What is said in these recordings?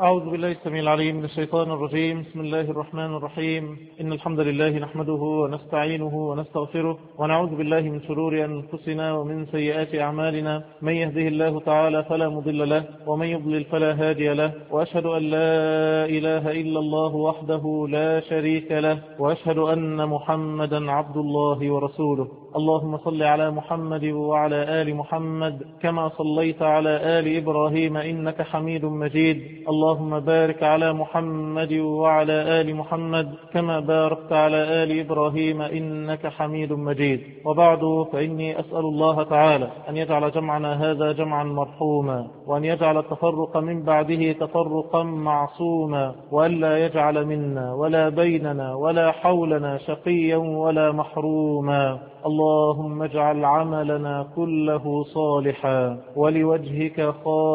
أعوذ بالله السميع العليم من الشيطان الرجيم. بسم الله الرحمن الرحيم. إن الحمد لله نحمده ونستعينه ونستغفره ونعوذ بالله من شرور أنفسنا ومن سيئات أعمالنا. من يهده الله تعالى فلا مضل له ومن يضلل فلا هادي له، وأشهد أن لا إله إلا الله وحده لا شريك له، وأشهد أن محمدا عبد الله ورسوله. اللهم صل على محمد وعلى آل محمد كما صليت على آل إبراهيم إنك حميد مجيد. اللهم بارك على محمد وعلى آل محمد كما باركت على آل إبراهيم إنك حميد مجيد. وبعد، فإني أسأل الله تعالى أن يجعل جمعنا هذا جمعا مرحوما، وأن يجعل التفرق من بعده تفرقا معصوما، وأن لا يجعل منا ولا بيننا ولا حولنا شقيا ولا محروما. اللهم اجعل عملنا كله صالحا ولوجهك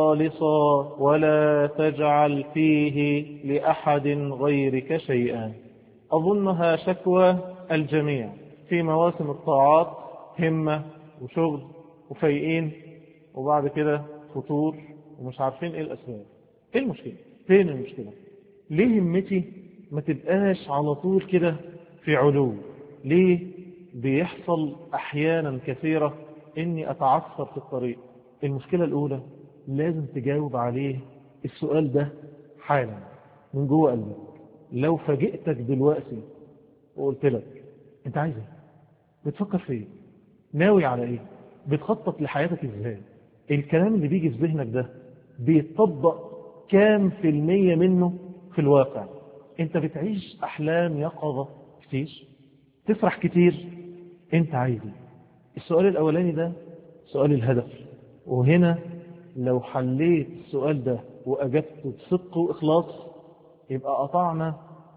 خالصا، ولا تجعل فيه لأحد غيرك شيئا. أظنها شكوى الجميع في مواسم الطاعات، همة وشغل وفايقين، وبعد كده فطور ومش عارفين ايه الأسباب. ايه المشكلة؟ فين المشكلة؟ ليه همتي ما تبقاش على طول كده في علو؟ ليه بيحصل أحيانا كثيرة إني أتعثر في الطريق؟ المشكلة الأولى لازم تجاوب عليه السؤال ده حالا من جوه قلبك. لو فاجئتك دلوقتي وقلت لك أنت عايز ايه؟ بتفكر في ايه؟ ناوي على ايه؟ بتخطط لحياتك ازاي؟ الكلام اللي بيجي في ذهنك ده بيتطبق كام في المية منه في الواقع؟ انت بتعيش أحلام يقظة كتير؟ تفرح كتير؟ انت عايز ايه؟ السؤال الاولاني ده سؤال الهدف. وهنا لو حليت السؤال ده واجبته بصدق واخلاص يبقى قطعنا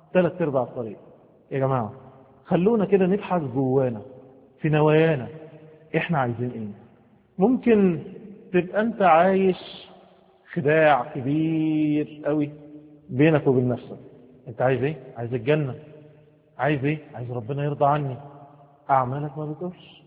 3/4 الطريق. يا جماعة خلونا كده نبحث جوانا في نوايانا احنا عايزين ايه. ممكن تبقى انت عايش خداع كبير قوي بينك وبين نفسك. انت عايز ايه؟ عايز الجنة. عايز ايه؟ عايز ربنا يرضى عني. أعمالك ما بتقولش.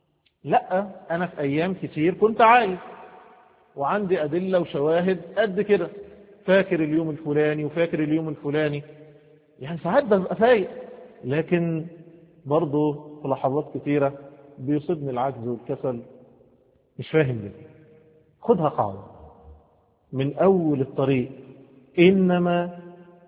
لا، أنا في أيام كتير كنت عايز وعندي أدلة وشواهد قد كده، فاكر اليوم الفلاني وفاكر اليوم الفلاني، يعني ساعات ببقى فايق، لكن برضه في لحظات كتيرة بيصيبني العجز والكسل. مش فاهم ليه. خدها قاعدة من أول الطريق: إنما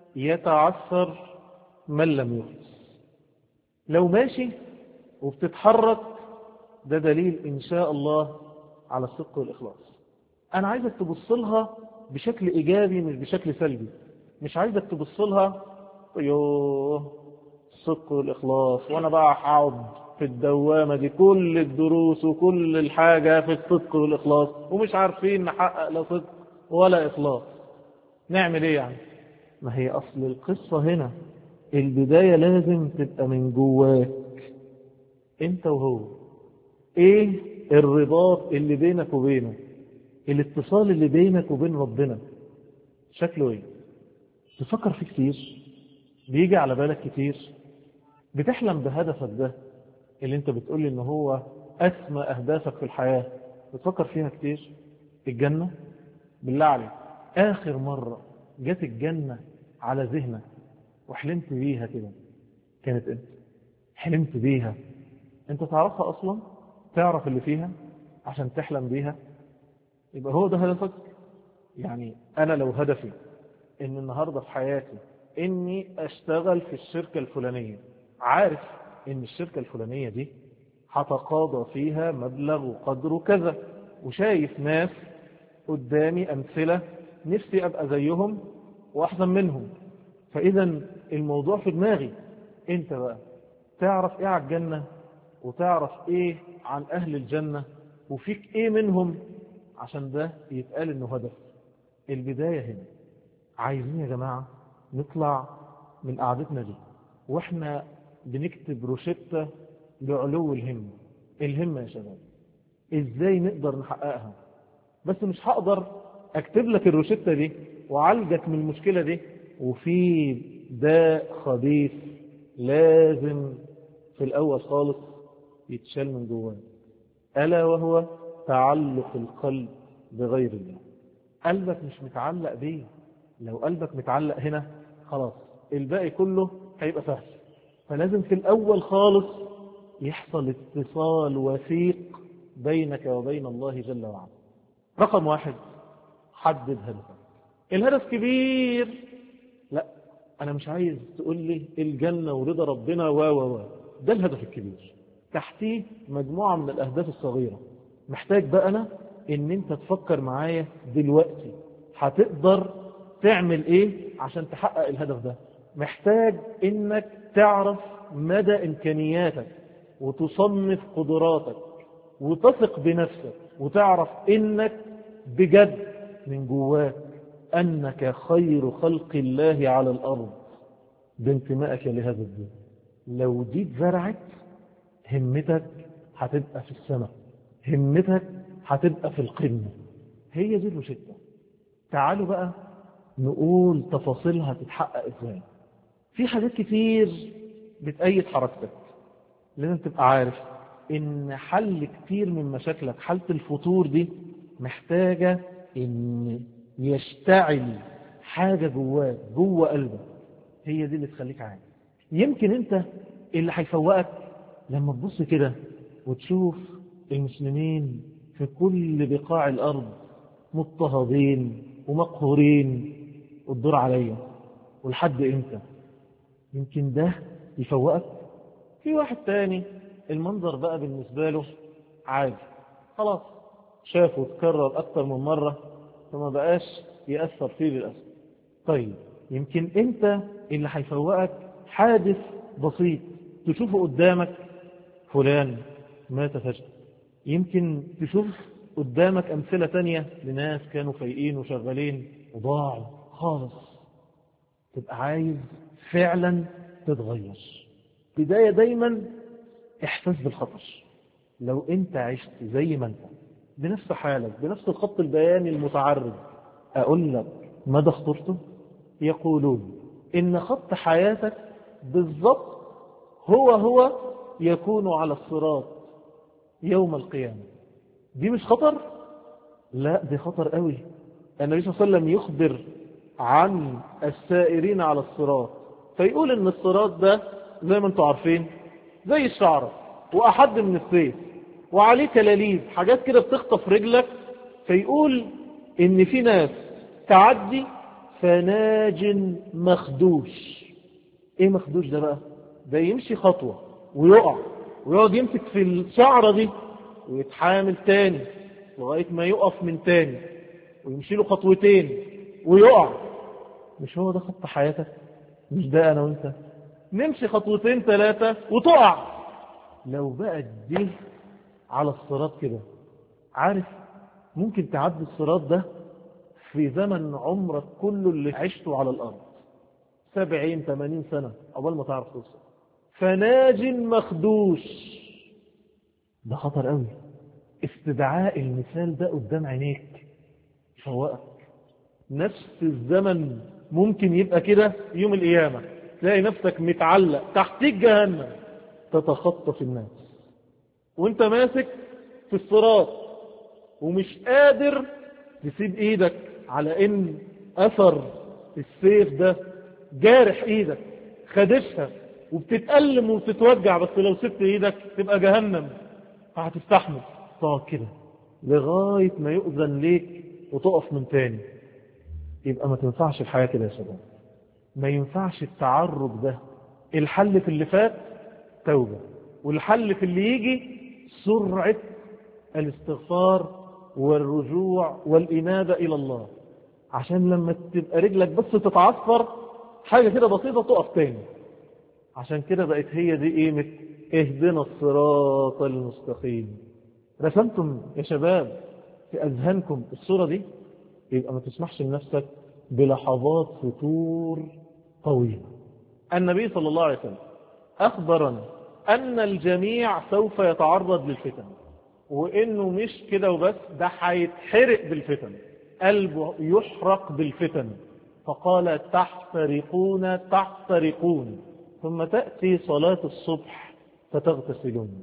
يتعثر من لم يخلص. لو ماشي وبتتحرك ده دليل إن شاء الله على الصدق والإخلاص. أنا عايزك تبص لها بشكل إيجابي مش بشكل سلبي. مش عايزك تبص لها يوه الصدق والإخلاص وأنا بقى هقعد في الدوامة دي كل الدروس وكل الحاجة في الصدق والإخلاص ومش عارفين نحقق لا صدق ولا إخلاص. نعمل إيه يعني؟ ما هي أصل القصة هنا البداية لازم تبقى من جواك انت وهو. ايه الرباط اللي بينك وبينه؟ الاتصال اللي بينك وبين ربنا شكله ايه؟ تفكر فيه كتير؟ بيجي على بالك كتير؟ بتحلم بهدفك ده اللي انت بتقولي ان هو اسمى اهدافك في الحياة؟ بتفكر فيها كتير؟ الجنة بالله عليك اخر مرة جت الجنة على ذهنك وحلمت بيها كده كانت انت؟ حلمت بيها انت تعرفها اصلا؟ تعرف اللي فيها عشان تحلم بيها؟ يبقى هو ده هدفك. يعني انا لو هدفي ان النهاردة في حياتي اني اشتغل في الشركة الفلانية، عارف ان الشركة الفلانية دي هتقاضى فيها مبلغ وقدره كذا، وشايف ناس قدامي امثلة نفسي ابقى زيهم واحسن منهم، فاذا الموضوع في دماغي. انت بقى تعرف ايه على الجنة وتعرف ايه عن اهل الجنة وفيك ايه منهم عشان ده يتقال انه هدف. البداية هنا. عايزين يا جماعة نطلع من قعدتنا دي واحنا بنكتب روشتة لعلو الهمة. الهمة يا شباب ازاي نقدر نحققها؟ بس مش هقدر اكتب لك الروشتة دي وعالجك من المشكلة دي وفي داء خبيث لازم في الاول خالص يتشال من جواه، ألا وهو تعلق القلب بغير الله. قلبك مش متعلق بيه، لو قلبك متعلق هنا خلاص الباقي كله هيبقى سهل. فلازم في الأول خالص يحصل اتصال وثيق بينك وبين الله جل وعلا. رقم 1، حدد هدفك. الهدف كبير، لا أنا مش عايز تقول لي الجنة ورضا ربنا ده الهدف الكبير. تحتيه مجموعة من الأهداف الصغيرة. محتاج بقى أنا إن أنت تفكر معايا دلوقتي هتقدر تعمل إيه عشان تحقق الهدف ده. محتاج إنك تعرف مدى إمكانياتك وتصنف قدراتك وتثق بنفسك وتعرف إنك بجد من جواك أنك خير خلق الله على الأرض بانتمائك لهذا الدين. لو دي اتزرعت همتك هتبقى في السماء، همتك هتبقى في القمة. هي دي الروشتة. تعالوا بقى نقول تفاصيلها تتحقق ازاي. في حاجات كتير بتأيد حركتك. لازم تبقى عارف ان حل كتير من مشاكلك، حالة الفتور دي محتاجة ان يشتعل حاجة جواك جوه قلبك، هي دي اللي تخليك عادي. يمكن انت اللي هيفوقك لما تبص كده وتشوف المسلمين في كل بقاع الأرض مضطهدين ومقهورين والدور عليا والحد امتى. يمكن ده يفوقك. في واحد تاني المنظر بقى بالنسبة له عادي، خلاص شافه تكرر أكتر من مرة فما بقاش يأثر فيه للأسف. طيب يمكن انت اللي هيفوقك حادث بسيط تشوفه قدامك، فلان مات فجأة. يمكن تشوف قدامك أمثلة تانية لناس كانوا فايقين وشغالين وضاعوا خالص. تبقى عايز فعلا تتغير. بداية دايما احساس بالخطر. لو انت عشت زي ما انت بنفس حالك بنفس الخط البياني المتعرض، اقول لك مدى خطرته. يقولون ان خط حياتك بالضبط هو يكون على الصراط يوم القيامة. دي مش خطر؟ لا دي خطر قوي. النبي صلى الله عليه وسلم يخبر عن السائرين على الصراط فيقول ان الصراط ده زي ما انتم عارفين زي الشعرة وأحد من السيف وعليه كلاليب حاجات كده بتخطف رجلك. فيقول ان في ناس تعدي فناج مخدوش. ايه مخدوش ده بقى؟ ده يمشي خطوة ويقع ويقعد يمسك في الشعرة دي ويتحامل تاني لغاية ما يقف من تاني ويمشي له خطوتين ويقع. مش هو ده خط حياتك؟ مش ده انا وانت نمشي خطوتين 3 وتقع. لو بقى دي على الصراط كده، عارف ممكن تعدي الصراط ده في زمن عمرك كله اللي عشته على الأرض 70-80 سنة أول ما تعرف توصل. فناج مخدوش. ده خطر قوي. استدعاء المثال ده قدام عينيك يفوقك. نفس الزمن ممكن يبقى كده يوم القيامة تلاقي نفسك متعلق تحتيك جهنم تتخطف الناس وانت ماسك في الصراط ومش قادر تسيب ايدك على ان اثر السيف ده جارح ايدك خدشها وبتتألم وبتتوجع، بس لو سبت ايدك تبقى جهنم فهتستحمل تقعد كده لغاية ما يؤذن ليك وتقف من تاني. يبقى ما تنفعش الحياة كده يا شباب، ما ينفعش التعرض ده. الحل في اللي فات توبة، والحل في اللي يجي سرعة الاستغفار والرجوع والإنابة إلى الله، عشان لما تبقى رجلك بس تتعصر حاجة كده بسيطة تقف تاني. عشان كده بقت هي دي قيمة اهدنا الصراط المستقيم. رسمتم يا شباب في أذهانكم الصورة دي؟ يبقى ما تسمحش لنفسك بلحظات فتور طويلة. النبي صلى الله عليه وسلم أخبرنا أن الجميع سوف يتعرض للفتن، وإنه مش كده وبس، ده هيتحرق بالفتن، قلبه يحرق بالفتن. فقال تحترقون ثم تأتي صلاة الصبح فتغتسلون.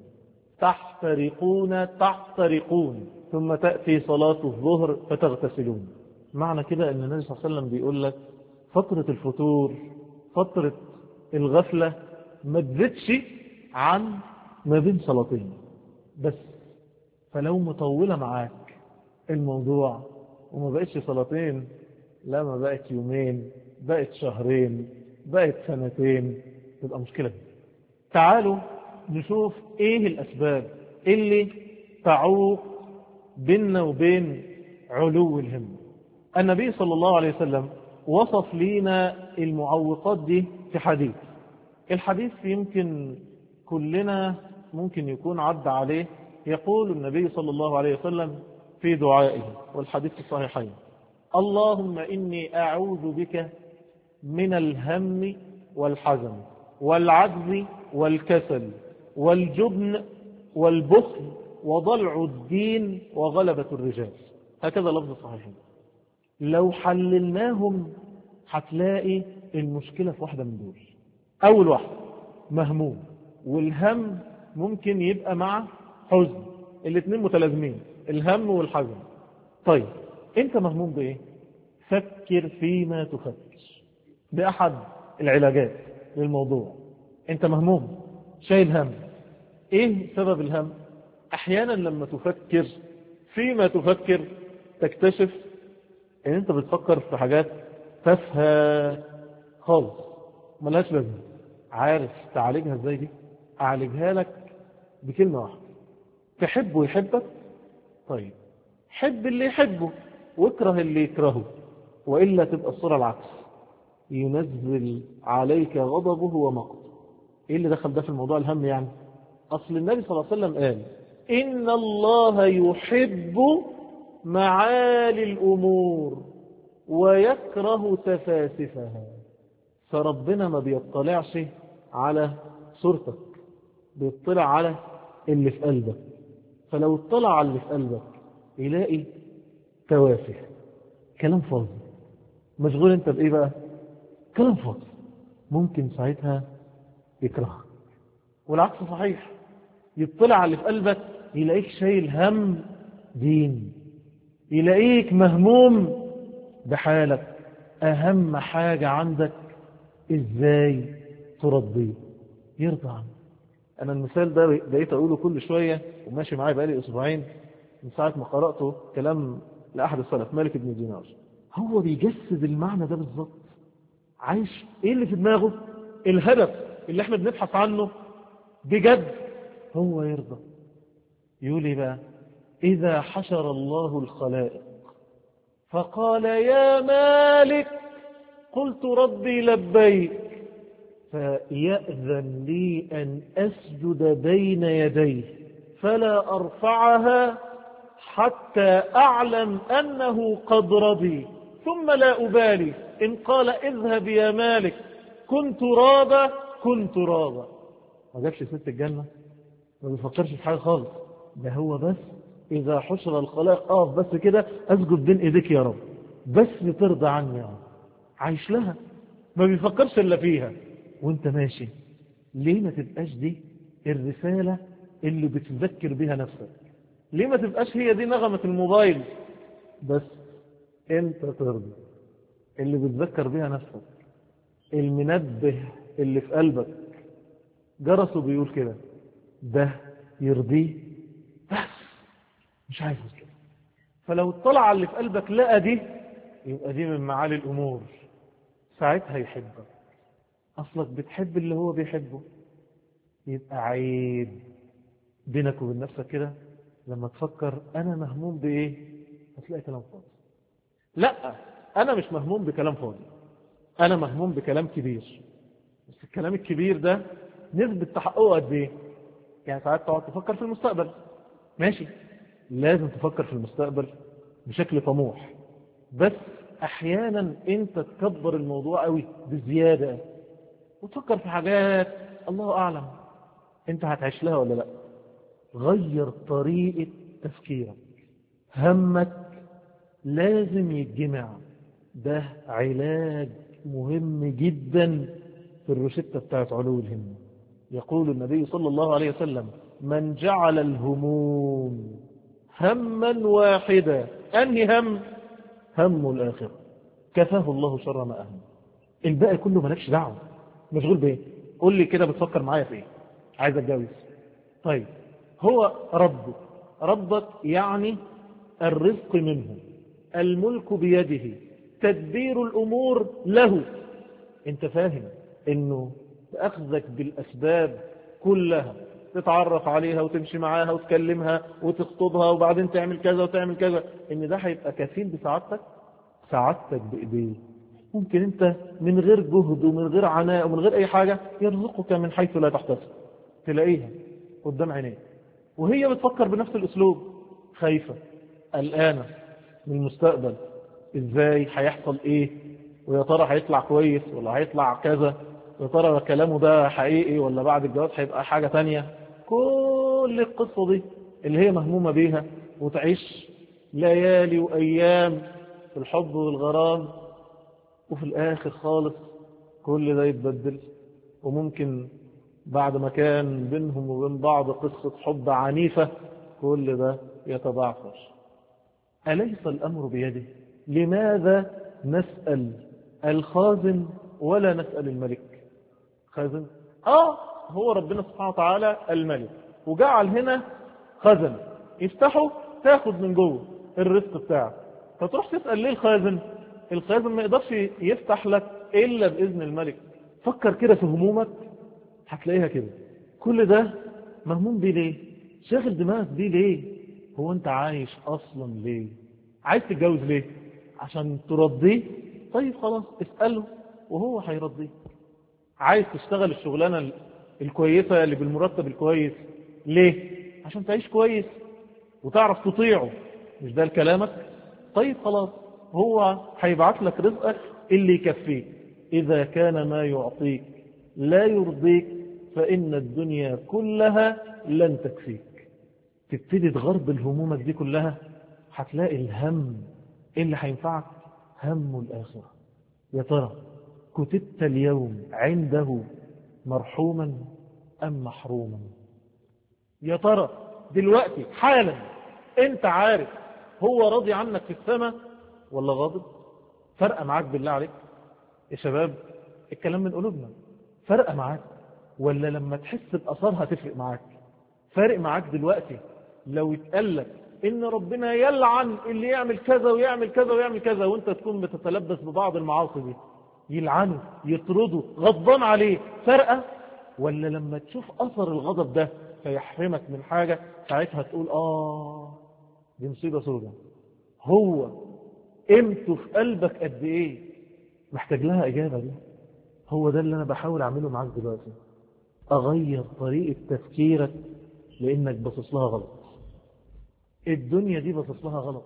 تحترقون ثم تأتي صلاة الظهر فتغتسلون. معنى كده أن النبي صلى الله عليه وسلم بيقول لك فترة الفتور، فترة الغفلة ما تزيدش عن ما بين صلاتين بس. فلو مطولة معاك الموضوع وما بقتش صلاتين، لا ما بقت يومين، بقت شهرين، بقت سنتين، تبقى مشكلة. تعالوا نشوف ايه الأسباب اللي تعوق بيننا وبين علو الهمة. النبي صلى الله عليه وسلم وصف لنا المعوقات دي في حديث. الحديث يمكن كلنا ممكن يكون عدى عليه. يقول النبي صلى الله عليه وسلم في دعائه، والحديث في الصحيحين: اللهم إني أعوذ بك من الهم والحزن والعجز والكسل والجبن والبخل وضلع الدين وغلبة الرجال. هكذا لفظ الصحيحين. لو حللناهم هتلاقي المشكلة في واحدة من دول. أول واحدة مهموم، والهم ممكن يبقى مع حزن، الاثنين متلازمين، الهم والحزن. طيب انت مهموم بإيه؟ فكر فيما تفكر بأحد العلاجات للموضوع. انت مهموم، شايل هم. ايه سبب الهم؟ احيانا لما تفكر فيما تفكر تكتشف ان انت بتفكر في حاجات تافهه خالص ملهاش لازمه. عارف تعالجها ازاي دي؟ اعالجها لك بكلمه واحده: تحبه يحبك. طيب حب اللي يحبه واكره اللي يكرهه، وإلا تبقى الصورة العكس: ينزل عليك غضبه ومقته. ايه اللي دخل ده في الموضوع الهم يعني؟ اصل النبي صلى الله عليه وسلم قال: ان الله يحب معالي الامور ويكره تفاسفها. فربنا ما بيطلعش على صورتك، بيطلع على اللي في قلبك. فلو اطلع على اللي في قلبك يلاقي توافه، كلام فاضي. مشغول انت بايه بقى؟ كلام فاضي. ممكن ساعتها يكرهك. والعكس صحيح، يطلع على اللي في قلبك يلاقيك شايل هم دين، يلاقيك مهموم بحالك. اهم حاجة عندك ازاي ترضيه، يرضى عنك. انا المثال ده بقيت اقوله كل شوية وماشي معايا بقالي اسبوعين من ساعة ما قرأته كلام لأحد السلف، مالك بن دينار. هو بيجسد المعنى ده بالظبط. عايش ايه اللي في دماغه؟ الهدف اللي احنا بنبحث عنه بجد هو يرضى. يقول ايه بقى؟ إذا حشر الله الخلائق فقال يا مالك قلت ربي لبيك، فيأذن لي أن أسجد بين يديه فلا أرفعها حتى أعلم أنه قد رضي، ثم لا أبالي إن قال اذهب يا مالك كنت رابا كنت رابا. ما جابش ست الجنة، ما بيفكرش في حاجة خالص. ده هو بس إذا حشر الخلائق بس كده أسجد بين إيديك يا رب، بس ترضى عني يا رب. عايش لها، ما بيفكرش إلا فيها. وانت ماشي ليه ما تبقاش دي الرسالة اللي بتذكر بها نفسك؟ ليه ما تبقاش هي دي نغمة الموبايل بس انت ترضى، اللي بتذكر بها نفسك، المنبه اللي في قلبك جرسه بيقول كده ده يرضيه بس مش عايز كده. فلو اطلع على اللي في قلبك لقى دي، يبقى دي من معالي الأمور. ساعتها يحبك. أصلك بتحب اللي هو بيحبه. يبقى عيب بينك وبين نفسك كده لما تفكر أنا مهموم بإيه، هتلاقي كلام فاضي. لا، أنا مش مهموم بكلام فاضي، أنا مهموم بكلام كبير. بس الكلام الكبير ده نسبة تحققه قد إيه؟ يعني ساعات تقعد تفكر في المستقبل، ماشي، لازم تفكر في المستقبل بشكل طموح، بس أحيانا أنت تكبر الموضوع قوي بزيادة وتفكر في حاجات الله أعلم أنت هتعيش لها ولا لا. غير طريقة تفكيرك. همك لازم يتجمع. ده علاج مهم جدا في الروشتة بتاعت علو الهمة. يقول النبي صلى الله عليه وسلم من جعل الهموم هما واحدا. أنهي هم؟ هم الآخرة كفاه الله شر ما أهم. الباقي كله مالكش دعوة، مشغول بيه. قول لي كده بتفكر معايا في ايه؟ عايز اتجوز. طيب هو ربك يعني الرزق منه، الملك بيده، تدبير الأمور له. انت فاهم انه أخذك بالأسباب كلها، تتعرف عليها وتمشي معاها وتكلمها وتخطبها وبعدين تعمل كذا وتعمل كذا، ان ده هيبقى كفيل بسعادتك؟ سعادتك بإيديه. ممكن انت من غير جهد ومن غير عناء ومن غير اي حاجة يرزقك من حيث لا تحتسب، تلاقيها قدام عينيك. وهي بتفكر بنفس الاسلوب، خايفة قلقانة من المستقبل، ازاي هيحصل ايه، ويا ترى هيطلع كويس ولا هيطلع كذا، يا ترى كلامه ده حقيقي ولا بعد الجواز هيبقى حاجة تانية. كل القصة دي اللي هي مهمومة بيها، وتعيش ليالي وأيام في الحب والغرام، وفي الآخر خالص كل ده يتبدل. وممكن بعد ما كان بينهم وبين بعض قصة حب عنيفة كل ده يتضعفر. أليس الأمر بيده؟ لماذا نسأل الخازن ولا نسأل الملك؟ خازن؟ هو ربنا سبحانه وتعالى الملك، وجعل هنا خزن يفتحه تاخد من جوه الرزق بتاعك. فتروح تسأل ليه الخازن؟ الخازن ما يقدرش يفتح لك إلا بإذن الملك. فكر كده في همومك هتلاقيها كده. كل ده مهموم بيه ليه؟ شاغل دماغك بيه ليه؟ هو انت عايش اصلا ليه؟ عايز تتجوز ليه؟ عشان ترضيه؟ طيب خلاص اسأله وهو هيرضيه. عايز تشتغل الشغلانة الكويسة اللي بالمرتب الكويس ليه؟ عشان تعيش كويس وتعرف تطيعه، مش ده لكلامك؟ طيب خلاص هو هيبعت لك رزقك اللي يكفيك. إذا كان ما يعطيك لا يرضيك فإن الدنيا كلها لن تكفيك. تبتدي تغرب الهمومك دي كلها، هتلاقي الهم اللي هينفعك هم الآخرة. يا ترى كتبت اليوم عنده مرحوما أم محروما؟ يا ترى دلوقتي حالا انت عارف هو راضي عنك في السماء ولا غاضب؟ فرق معاك بالله عليك يا شباب؟ الكلام من قلوبنا. فرق معاك ولا لما تحس بأثارها تفرق معاك؟ فارق معاك دلوقتي لو يتقالك ان ربنا يلعن اللي يعمل كذا ويعمل كذا ويعمل كذا، وانت تكون بتتلبس ببعض المعاصي دي، يلعنه يطرده غضبان عليه، فرقة؟ ولا لما تشوف أثر الغضب ده فيحرمك من حاجة ساعتها تقول دي مصيبة سودة؟ هو قيمته في قلبك قد ايه؟ محتاج لها إجابة دي. هو ده اللي أنا بحاول أعمله معاك دلوقتي، أغير طريقة تفكيرك لأنك بصص لها غلط. الدنيا دي بصص لها غلط،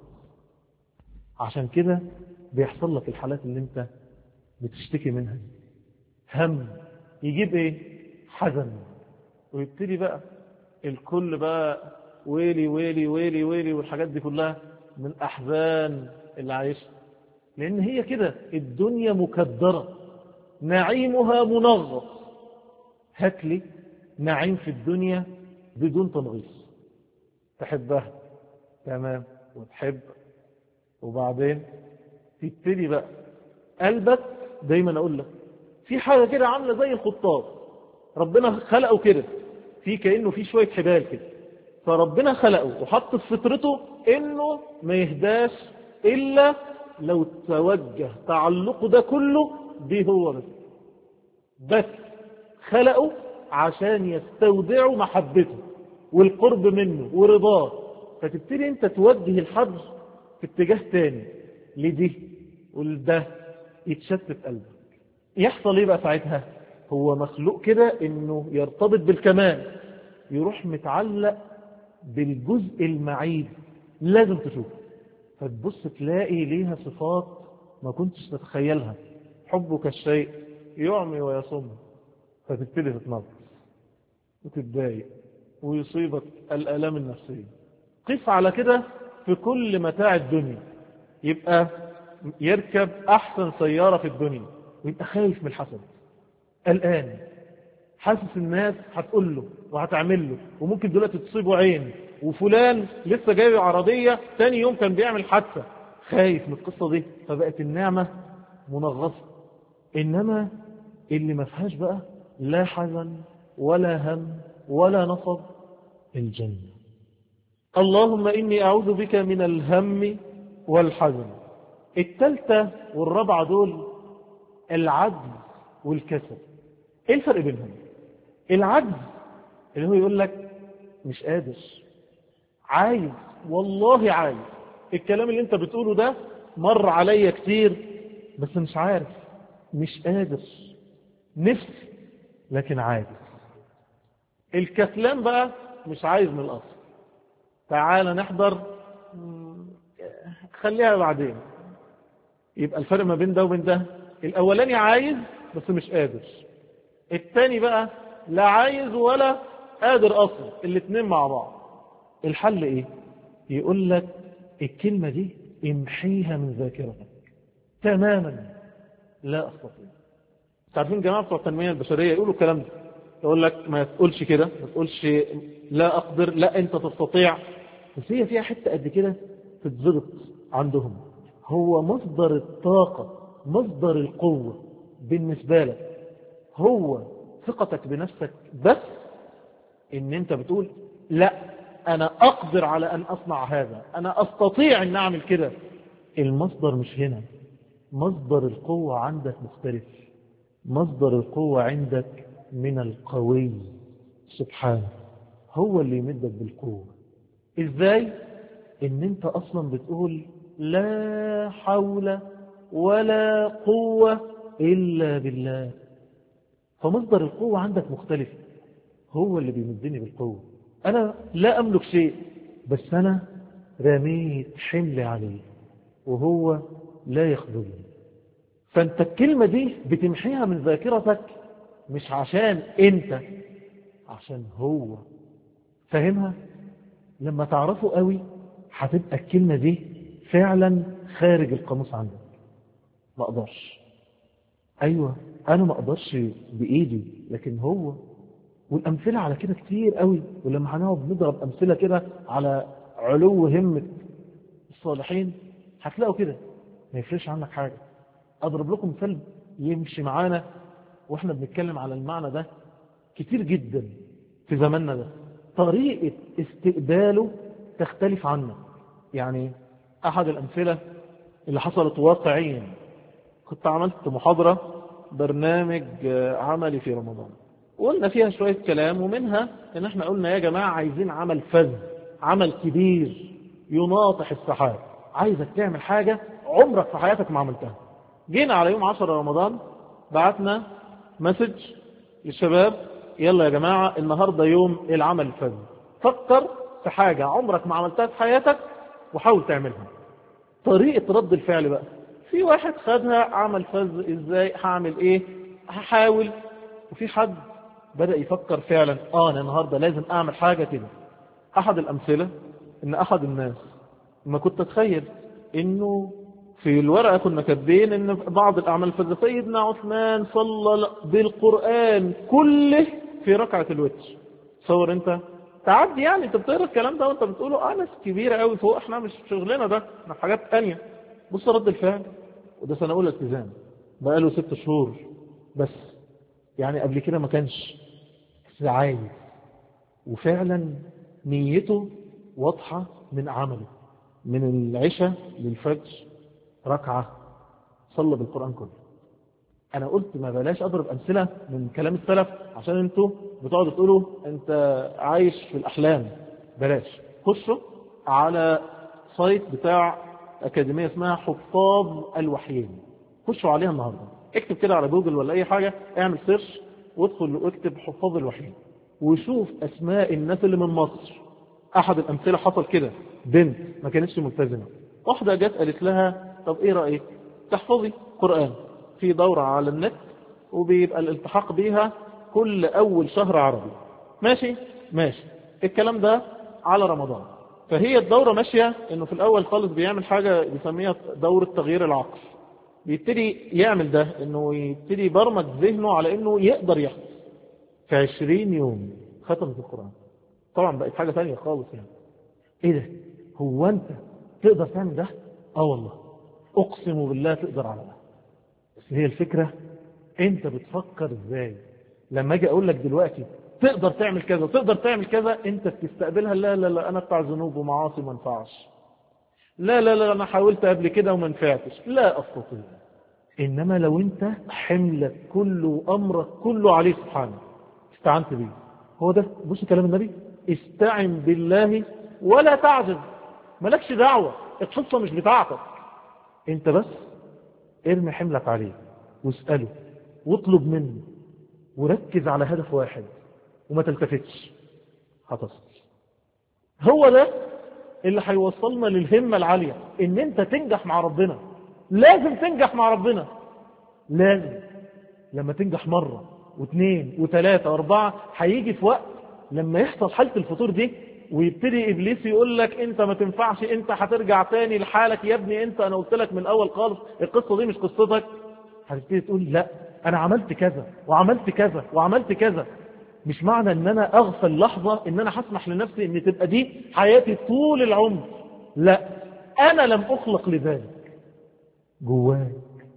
عشان كده بيحصل لك الحالات اللي انت بتشتكي منها. هم يجيب ايه؟ حزن. ويبتدي بقى الكل بقى ويلي ويلي ويلي ويلي والحاجات دي كلها من أحزان اللي عايشها. لأن هي كده الدنيا مكدرة، نعيمها منغص. هات لي نعيم في الدنيا بدون تنغيص. تحبها تمام وتحب، وبعدين تبتدي بقى قلبك. دايما أقول لك في حاجة كده عاملة زي الخطاط، ربنا خلقه كده، في كأنه في شوية حبال كده، فربنا خلقه وحط في فطرته إنه ما يهداش إلا لو توجه تعلقه ده كله به هو بس خلقه عشان يستودعه محبته والقرب منه ورضاه. فتبتدي انت توجه الحبل في اتجاه تاني لدي ولده، يتشتت قلبك. يحصل ايه بقى ساعتها؟ هو مخلوق كده انه يرتبط بالكمال، يروح متعلق بالجزء المعيب، لازم تشوفه فتبص تلاقي ليها صفات ما كنتش تتخيلها. حبك الشيء يعمي ويصم، فتبتدي تتنظر وتتضايق ويصيبك الآلام النفسية. قف على كده في كل متاع الدنيا، يبقى يركب أحسن سيارة في الدنيا ويبقى خايف من الحسد، الآن حاسس الناس هتقول له وهتعمل له، وممكن دلوقتي تصيبه عين، وفلان لسه جايب عربية تاني يوم كان بيعمل حادثة، خايف من القصة دي، فبقت النعمة منغصة. إنما اللي ما فيهاش بقى لا حزن ولا هم ولا نصب، الجنة. اللهم إني أعوذ بك من الهم والحزن. الثالثة والرابعة دول العجز والكسل. ايه الفرق بينهم؟ العجز اللي هو يقول لك مش قادر، عايز، والله عايز، الكلام اللي انت بتقوله ده مر عليا كتير بس مش عارف، مش قادر، نفسي لكن عاجز. الكسلان بقى مش عايز من الأصل، تعال نحضر، خليها بعدين. يبقى الفرق ما بين ده وبين ده، الأولاني عايز بس مش قادر، الثاني بقى لا عايز ولا قادر أصلا، الاتنين مع بعض. الحل ايه؟ يقول لك الكلمة دي امحيها من ذاكرتك تماما، لا أستطيع. تعرفين جماعة بتوع التنمية البشرية يقولوا الكلام ده، يقول لك ما تقولش كده، ما تقولش لا أقدر، لا أنت تستطيع. بس هي فيها حتة قد كده تتضبط عندهم. هو مصدر الطاقة، مصدر القوة بالنسبة لك هو ثقتك بنفسك، بس ان انت بتقول لا انا اقدر على ان اصنع هذا، انا استطيع ان اعمل كده. المصدر مش هنا، مصدر القوة عندك مختلف. مصدر القوة عندك من القوي سبحانه، هو اللي يمدك بالقوة. ازاي؟ ان انت اصلا بتقول لا حول ولا قوة الا بالله، فمصدر القوة عندك مختلف، هو اللي بيمدني بالقوة. انا لا املك شيء بس انا رميت حملي عليه وهو لا يخذلني. فانت الكلمة دي بتمحيها من ذاكرتك مش عشان انت، عشان هو. فاهمها؟ لما تعرفه قوي هتبقى الكلمة دي فعلا خارج القاموس عندك. ما اقدرش، ايوه انا ما اقدرش بايدي لكن هو. والامثله على كده كتير قوي، ولما هنقعد نضرب امثله كده على علو همه الصالحين هتلاقوا كده ما يفرقش عنك حاجه. اضرب لكم مثال يمشي معانا واحنا بنتكلم على المعنى ده كتير جدا في زماننا ده. طريقه استقباله تختلف عنه. يعني احد الامثله اللي حصلت واقعيا، كنت عملت محاضره برنامج عملي في رمضان، قلنا فيها شوية كلام، ومنها ان احنا قلنا يا جماعة عايزين عمل فذ، عمل كبير يناطح السحاب، عايزك تعمل حاجة عمرك في حياتك ما عملتها. جينا على يوم 10 رمضان بعتنا مسج للشباب، يلا يا جماعة النهاردة يوم العمل الفذ، فكر في حاجة عمرك ما عملتها في حياتك وحاول تعملها. طريقة رد الفعل بقى، في واحد خدها عمل فذ، ازاي هعمل ايه، هحاول. وفي حد بدأ يفكر فعلا انا النهاردة لازم اعمل حاجة كده. احد الامثلة ان احد الناس ما كنت اتخيل انه في الورقة كنا كاتبين ان بعض الاعمال الفذة سيدنا عثمان صلى بالقرآن كله في ركعة الوتر. تصور انت تعدي، يعني انت بتقرا الكلام ده وانت بتقوله ناس كبيرة قوي فوق، احنا مش شغلنا ده، احنا في حاجات تانية. بص رد الفعل، وده سنة اولى التزام بقاله 6 شهور بس، يعني قبل كده ما كانش عايز، وفعلا نيته واضحة من عمله، من العشاء للفجر ركعة صلى بالقرآن كله. انا قلت ما بلاش اضرب امثلة من كلام السلف عشان انتوا بتقعدوا تقولوا انت عايش في الاحلام. بلاش، خشوا على سايت بتاع اكاديمية اسمها حفاظ الوحيين، خشوا عليها النهاردة، اكتب كده على جوجل ولا اي حاجة، اعمل سيرش وادخل واكتب حفاظ الوحيين وشوف اسماء الناس اللي من مصر. احد الامثلة حصل كده، بنت ما كانتش ملتزمة، واحدة جت قالت لها طب ايه رأيك تحفظي قرآن في دورة على النت، وبيبقى الالتحاق بيها كل اول شهر عربي. ماشي ماشي، الكلام ده على رمضان. فهي الدورة ماشية انه في الاول خالص بيعمل حاجة بيسميها دورة تغيير العقل، بيبتدي يعمل ده انه يبتدي يبرمج ذهنه على انه يقدر يحفظ. في 20 يوم ختمت القرآن. طبعا بقت حاجة ثانية خالص. يعني ايه ده، هو انت تقدر تعمل ده؟ والله أقسم بالله تقدر على ده. بس هي الفكرة أنت بتفكر إزاي. لما أجي أقول لك دلوقتي تقدر تعمل كذا تقدر تعمل كذا، أنت بتستقبلها لا لا لا أنا بتاع ذنوب ومعاصي ما ينفعش، لا لا لا أنا حاولت قبل كده وما نفعتش، لا أستطيع. إنما لو أنت حملك كله وأمرك كله عليه سبحانه استعنت بيه، هو ده. بص كلام النبي، استعن بالله ولا تعجز. مالكش دعوة، القصة مش بتاعتك انت، بس ارمي حملك عليه واسأله واطلب منه وركز على هدف واحد وما تلتفتش، هتصل. هو ده اللي هيوصلنا للهمة العالية، ان انت تنجح مع ربنا. لازم تنجح مع ربنا، لازم. لما تنجح مرة واثنين وثلاثة واربعة، هيجي في وقت لما يحصل حالة الفطور دي ويبتدي إبليس يقول لك أنت ما تنفعش، أنت هترجع تاني لحالك يا ابني، أنت أنا قلت لك من أول خالص القصة دي مش قصتك. هتبتدي تقول لا أنا عملت كذا وعملت كذا وعملت كذا. مش معنى أن أنا أغفل لحظة أن أنا هسمح لنفسي أن تبقى دي حياتي طول العمر، لا، أنا لم أخلق لذلك. جواك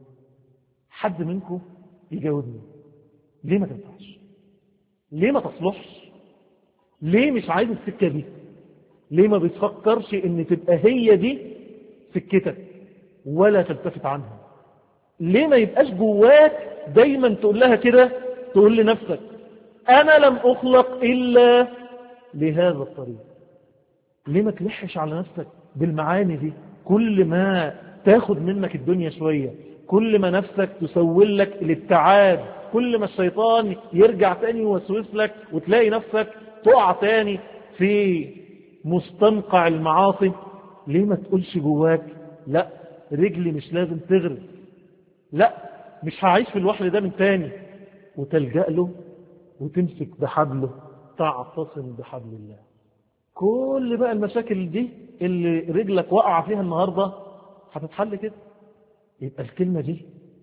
حد منكم يجاوبني، ليه ما تنفعش؟ ليه ما تصلحش؟ ليه مش عايز السكة دي؟ ليه ما بتفكرش ان تبقى هي دي سكتك ولا تلتفت عنها؟ ليه ما يبقاش جواك دايما تقول لها كده، تقول لنفسك انا لم اخلق الا لهذا الطريق؟ ليه ما تلحش على نفسك بالمعاني دي؟ كل ما تاخد منك الدنيا شوية، كل ما نفسك تسول لك الابتعاد، كل ما الشيطان يرجع تاني يوسوس لك وتلاقي نفسك تقع تاني في مستنقع المعاصي، ليه ما تقولش جواك لا، رجلي مش لازم تغرز، لا مش هعيش في الوحل ده من تاني، وتلجأ له وتمسك بحبله، تعتصم بحبل الله. كل بقى المشاكل دي اللي رجلك وقع فيها النهاردة هتتحل كده. يبقى الكلمة دي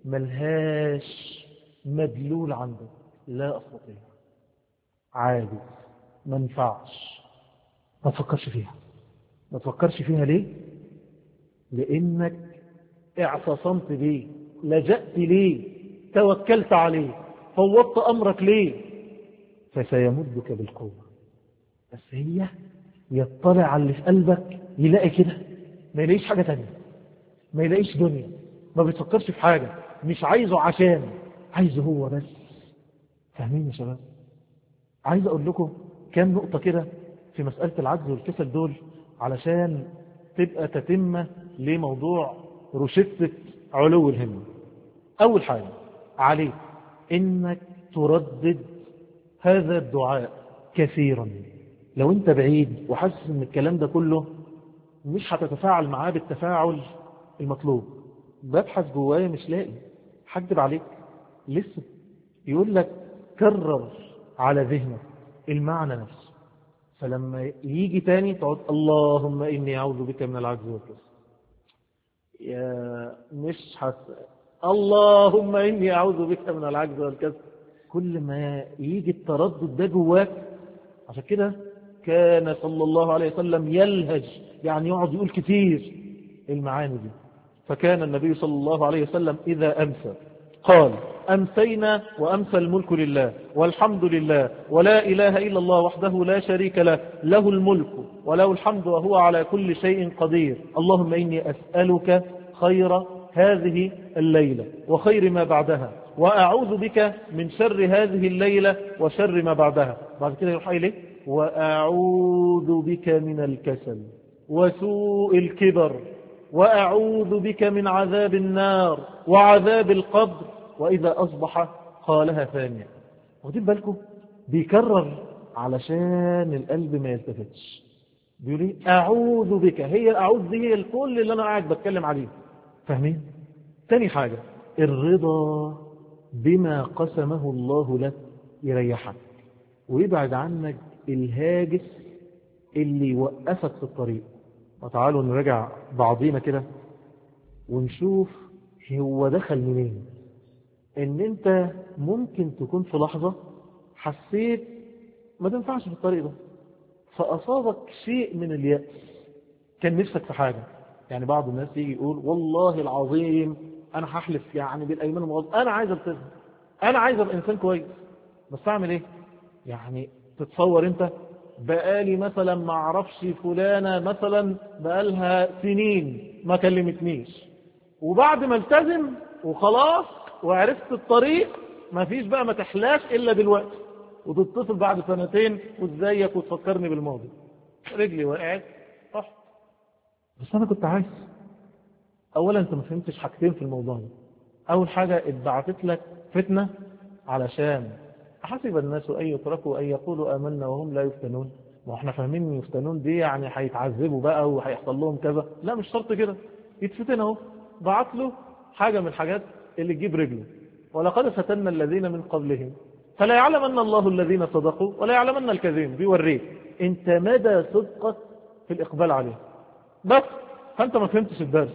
ملهاش مدلول عندك، لا أستطيع، عادي، ما ينفعش. ما تفكرش فيها. ما تفكرش فيها ليه؟ لأنك اعتصمت ليه، لجأت ليه، توكلت عليه، فوضت أمرك ليه، فسيمدك بالقوة. بس هي يطلع على اللي في قلبك يلاقي كده، ما يلاقيش حاجة تانية، ما يلاقيش دنيا، ما بيتفكرش في حاجة، مش عايزه عشان عايزه هو بس. فاهمين يا شباب؟ عايز أقول لكم كام نقطة كده في مسألة العجز والكسل دول علشان تبقى تتمة لموضوع روشتة علو الهمة. أول حاجة عليك إنك تردد هذا الدعاء كثيرا. لو أنت بعيد وحاسس إن الكلام ده كله مش هتتفاعل معاه بالتفاعل المطلوب، ببحث جوايا مش لاقي، هكذب عليك. لسه يقول لك كرر على ذهنك المعنى نفسه، فلما يجي تاني تقعد اللهم إني أعوذ بك من العجز والكسل. يا مش اللهم إني أعوذ بك من العجز والكسل. كل ما يجي التردد ده جواك، عشان كده كان صلى الله عليه وسلم يلهج، يعني يقعد يقول كتير المعاني دي. فكان النبي صلى الله عليه وسلم إذا أمسى قال أمسينا وأمسى الملك لله والحمد لله ولا إله إلا الله وحده لا شريك له، له الملك وله الحمد وهو على كل شيء قدير. اللهم إني أسألك خير هذه الليلة وخير ما بعدها، وأعوذ بك من شر هذه الليلة وشر ما بعدها. بعد كده يروح إليه وأعوذ بك من الكسل وسوء الكبر، وأعوذ بك من عذاب النار وعذاب القبر، وإذا أصبح قالها ثانية. واخدين بالكم؟ بيكرر علشان القلب ما يلتفتش. بيقول لي أعوذ بك، هي أعوذ دي هي الكل اللي أنا قاعد بتكلم عليه. فاهمين؟ تاني حاجة الرضا بما قسمه الله لك يريحك ويبعد عنك الهاجس اللي يوقفك في الطريق. وتعالوا نرجع بعضينا كده ونشوف هو دخل منين. ان انت ممكن تكون في لحظة حسيت ما تنفعش في الطريق ده، فأصابك شيء من اليأس، كان نفسك في حاجة يعني بعض الناس يجي يقول والله العظيم أنا هحلف يعني بالأيمان المغض، أنا عايز ألتزم، أنا عايز أبقى إنسان كويس، بس أعمل إيه؟ يعني تتصور أنت بقالي مثلا ما أعرفش فلانة مثلا بقالها سنين ما كلمتنيش، وبعد ما التزم وخلاص وعرفت الطريق ما فيش بقى ما تحلاش إلا دلوقتي، وتتصل بعد سنتين وازيك وتفكرني بالماضي، رجلي وقعت رحت. بس أنا كنت عايز. أولا أنت ما فهمتش حاجتين في الموضوع ده. أول حاجة اتبعتت لك فتنة علشان أحسب الناس أن يتركوا أن يقولوا آمنا وهم لا يفتنون. ما احنا فاهمين ان يفتنون دي يعني هيتعذبوا بقى وهيحصل لهم كذا، لا مش شرط كده، يتفتن اهو. بعت له حاجة من الحاجات اللي تجيب رجله، ولقد فتنا الذين من قبلهم فلا يعلمن الله الذين صدقوا ولا يعلمن الكاذبين. بيوريك انت مدى صدقك في الإقبال عليه، بس فانت ما فهمتش الدرس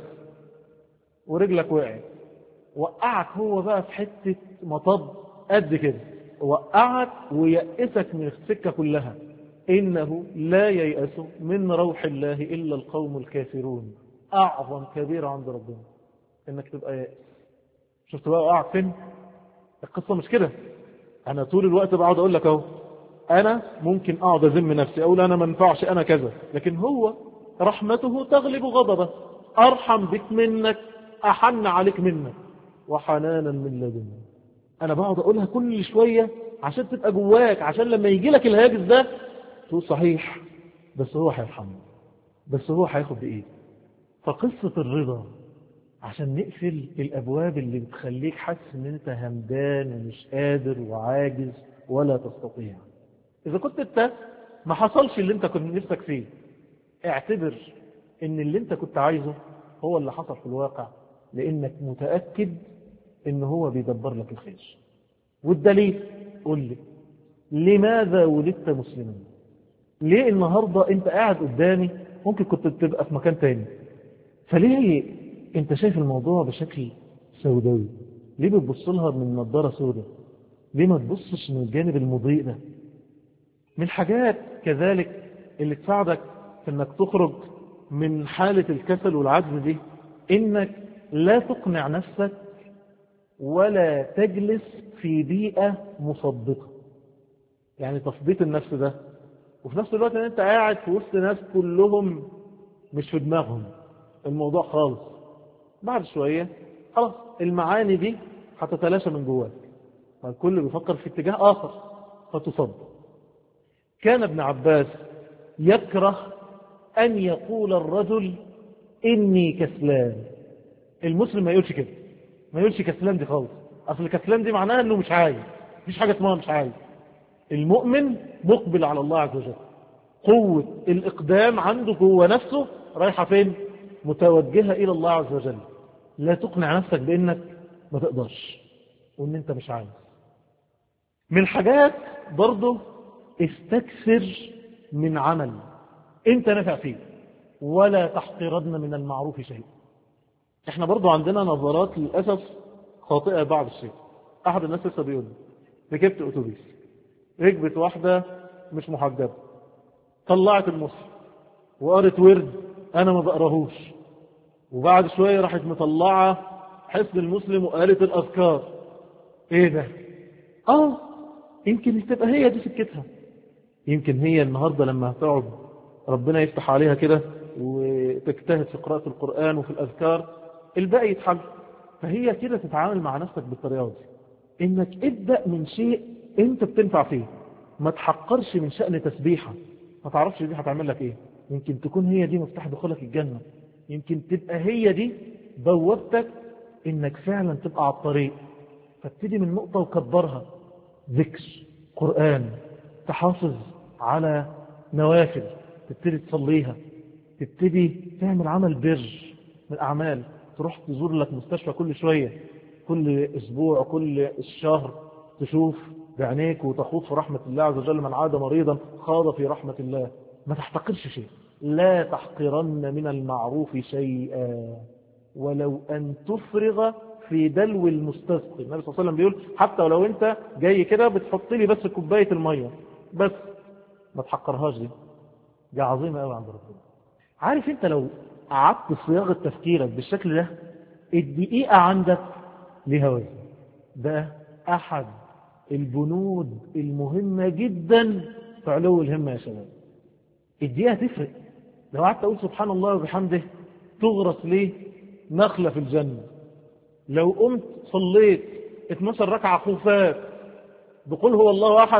ورجلك وقعت. وقعك هو بقى في حتة مطب قد كده، وقعك ويأسك من السكة كلها. إنه لا ييأس من روح الله إلا القوم الكافرون. أعظم كبيرة عند ربنا إنك تبقى يأس. شفت بقى وقعك فين؟ القصة مش كده. أنا طول الوقت بقعد أقول لك أهو، أنا ممكن أقعد أذم نفسي أقول أنا ما ينفعش أنا كذا، لكن هو رحمته تغلب غضبه، أرحم بك منك، أحن عليك منك، وحنانا من لدنه. أنا بقعد أقولها كل شوية عشان تبقى جواك، عشان لما يجي لك الهاجس ده تقول صحيح، بس هو هيرحمني، بس هو هياخد بإيدي. فقصة الرضا عشان نقفل الأبواب اللي بتخليك حاسس ان انت همدان ومش قادر وعاجز ولا تستطيع. إذا كنت انت ما حصلش اللي انت كنت نفسك فيه، اعتبر ان اللي انت كنت عايزه هو اللي حصل في الواقع، لانك متأكد ان هو بيدبر لك الخير. والدليل، قول لي لماذا ولدت مسلما؟ ليه النهاردة انت قاعد قدامي؟ ممكن كنت تبقى في مكان تاني. فليه انت شايف الموضوع بشكل سوداوي؟ ليه بتبص لها من نظارة سوداء؟ ليه ما تبصش من الجانب المضيء ده؟ من الحاجات كذلك اللي تساعدك في انك تخرج من حالة الكسل والعجز دي، انك لا تقنع نفسك ولا تجلس في بيئة مصدقة. يعني تثبيت النفس ده، وفي نفس الوقت ان انت قاعد في وسط ناس كلهم مش في دماغهم الموضوع خالص. بعد شوية خلاص المعاني دي هتتلاشى من جواك، فالكل بيفكر في اتجاه آخر فتصدق. كان ابن عباس يكره أن يقول الرجل إني كسلان. المسلم ما يقولش كده، ما يقولش كسلان دي خالص. أصل كسلان دي معناها أنه مش عايز، مفيش حاجة اسمها مش عايز. المؤمن مقبل على الله عز وجل، قوة الإقدام عنده جوه نفسه رايحة فين؟ متوجهة إلى الله عز وجل. لا تقنع نفسك بأنك ما تقدرش وأن أنت مش عايز. من الحاجات برضه استكثر من عمل أنت نفع فيه، ولا تحقرن من المعروف شيء. احنا برضه عندنا نظرات للأسف خاطئة بعض الشيء. أحد الناس لسه بيقول ركبت أتوبيس، ركبت واحدة مش محجبة، طلعت المصحف وقرت ورد أنا ما بقراهوش، وبعد شوية راحت مطلعة حسن المسلم وقالت الأذكار. ايه ده؟ يمكن تبقى هي دي سكتها. يمكن هي النهاردة لما هتقعد ربنا يفتح عليها كده وتجتهد في قراءة القرآن وفي الأذكار الباقي يتحل. فهي كده تتعامل مع نفسك بالطريقة دي، انك ابدأ من شيء انت بتنفع فيه، ما تحقرش من شأن تسبيحة ما تعرفش دي هتعمل لك ايه. يمكن تكون هي دي مفتاح دخولك الجنة، يمكن تبقى هي دي بوابتك انك فعلا تبقى على الطريق. فابتدي من نقطة وكبرها، ذكر، قرآن، تحافظ على نوافل، تبتدي تصليها، تبتدي تعمل عمل بر من الأعمال، تروح تزور لك مستشفى كل شوية، كل أسبوع كل الشهر، تشوف بعينيك وتخوض في رحمة الله عز وجل. من عاد مريضا خاض في رحمة الله. ما تحتقرش شيء، لا تحقرن من المعروف شيئا ولو أن تفرغ في دلو المستسقي. النبي صلى الله عليه وسلم بيقول حتى ولو انت جاي كده بتحط لي بس كوباية المية بس، ما تحقرهاش، دي عظيمة قوي عند ربنا. عارف انت لو قعدت صياغة تفكيرك بالشكل ده الدقيقة عندك ليها وزن. ده أحد البنود المهمة جدا في علو الهمة يا شباب. الدقيقة تفرق. لو قعدت أقول سبحان الله وبحمده تغرس ليه نخلة في الجنة. لو قمت صليت 12 ركعة خفاف بقول هو الله أحد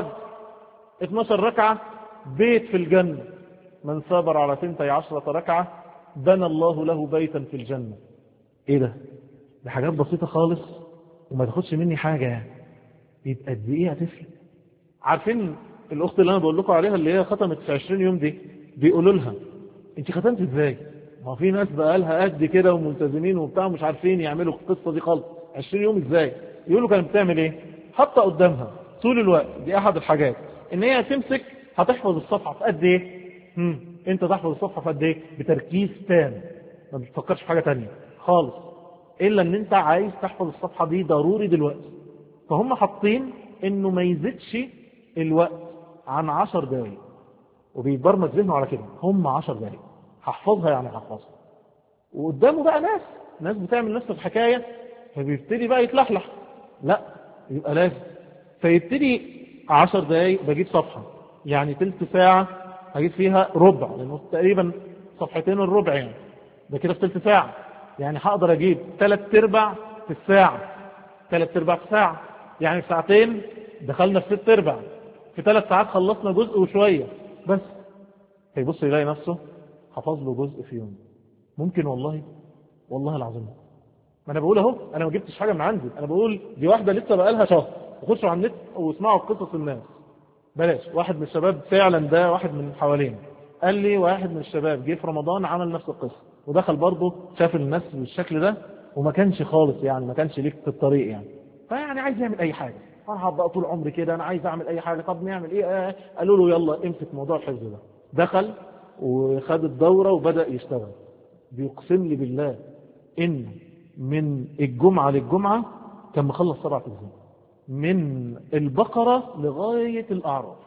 12 ركعة بيت في الجنة. من صبر على 12 ركعة بنى الله له بيتا في الجنة. ايه ده حاجات بسيطة خالص وما تاخدش مني حاجة يعني. يبقى الدقيقة تفرق. عارفين الأخت اللي أنا بقول لكم عليها اللي هي ختمت في 20 يوم دي بيقولوا لها انت ختمت ازاي؟ ما في ناس بقى لها قد كده وملتزمين وبتاع مش عارفين يعملوا القصة دي خالص. 20 يوم ازاي؟ يقولوا كانت بتعمل ايه؟ حاطه قدامها طول الوقت. دي احد الحاجات ان هي تمسك هتحفظ الصفحة في قد ايه؟ انت تحفظ الصفحة في قد ايه؟ بتركيز تام ما بتفكرش في حاجة تانية خالص الا ان انت عايز تحفظ الصفحة دي ضروري دلوقتي. فهم حاطين انه ما يزيدش الوقت عن 10 دقايق وبيبرمج ذهنه على كده. هم 10 دقايق هحفظها يعني هحفظها. وقدامه بقى ناس بتعمل نفس الحكاية فبيبتدي بقى يتلحلح. لا يبقى لازم فيبتدي 10 دقايق بجيب صفحة يعني تلت ساعة هجيب فيها ربع لأنه تقريبا صفحتين الربع يعني ده كده في تلت ساعة يعني هقدر أجيب 3/4 في الساعة 3/4 في ساعة يعني في ساعتين دخلنا في 6/4 في 3 ساعات خلصنا جزء وشوية بس. فيبص يلاقي نفسه حفظ له جزء في يوم. ممكن والله العظيم. ما انا بقول اهو انا ما جبتش حاجة من عندي. انا بقول دي واحدة لسه بقالها شهر وخشوا على النت واسمعوا قصص الناس. بلاش واحد من الشباب فعلا ده واحد من حوالين قال لي واحد من الشباب جه في رمضان عمل نفس القصة ودخل برضه شاف الناس بالشكل ده وما كانش خالص يعني ما كانش ليك في الطريق يعني فيعني عايز يعمل اي حاجة. انا هبقى طول عمري كده انا عايز اعمل اي حاجة. طب نعمل ايه؟ قالوا له يلا امسك موضوع الحفظ ده. دخل وخد الدورة وبدأ يشتغل. بيقسم لي بالله ان من الجمعة للجمعة كان مخلص 7 أجزاء من البقرة لغاية الأعراف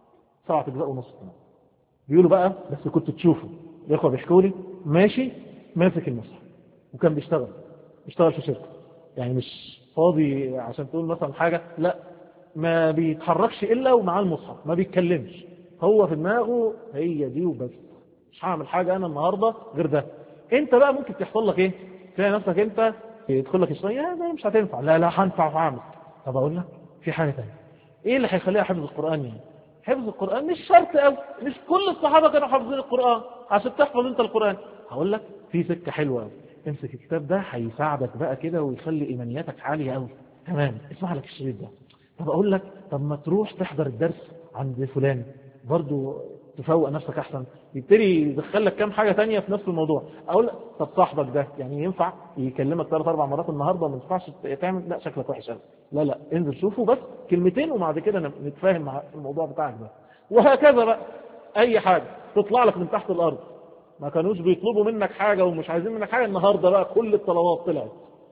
7 أجزاء ونص. بيقولوا بقى بس كنت تشوفه الإخوة بيحكوا لي ماشي ماسك المصحف وكان بيشتغل في شركة يعني مش فاضي عشان تقول مثلا حاجة لا ما بيتحركش إلا ومعاه المصحف ما بيتكلمش هو في دماغه هي دي وبس مش هعمل حاجة أنا النهاردة غير ده. انت بقى ممكن تحصل لك ايه؟ تلاقي نفسك انت يدخل لك الشيء ده مش هتنفع. لا هنفع وعامل. طب اقول لك في حاجة تانية ايه اللي هيخليها حفظ القرآن يعني؟ حفظ القرآن مش شرط قوي. مش كل الصحابة كانوا حافظين القرآن عشان تحفظ انت القرآن. هقول لك في سكة حلوة قوي. امسك الكتاب ده هيساعدك بقى كده ويخلي ايمانياتك عالية قوي. تمام اسمع لك الشريط ده. طب اقول لك طب ما تروح تحضر الدرس عند فلان برضو تفوق نفسك احسن. يبتدي يدخل لك كام حاجة تانية في نفس الموضوع. اقول طب صاحبك ده يعني ينفع يكلمك 3-4 مرات النهاردة وما ينفعش تعمل لا شكلك وحش قوي. لا انزل شوفه بس كلمتين وبعد كده نتفاهم مع الموضوع بتاعك ده. وهكذا بقى اي حاجة تطلع لك من تحت الارض ما كانوش بيطلبوا منك حاجة ومش عايزين منك حاجة النهاردة بقى كل الطلبات طلعت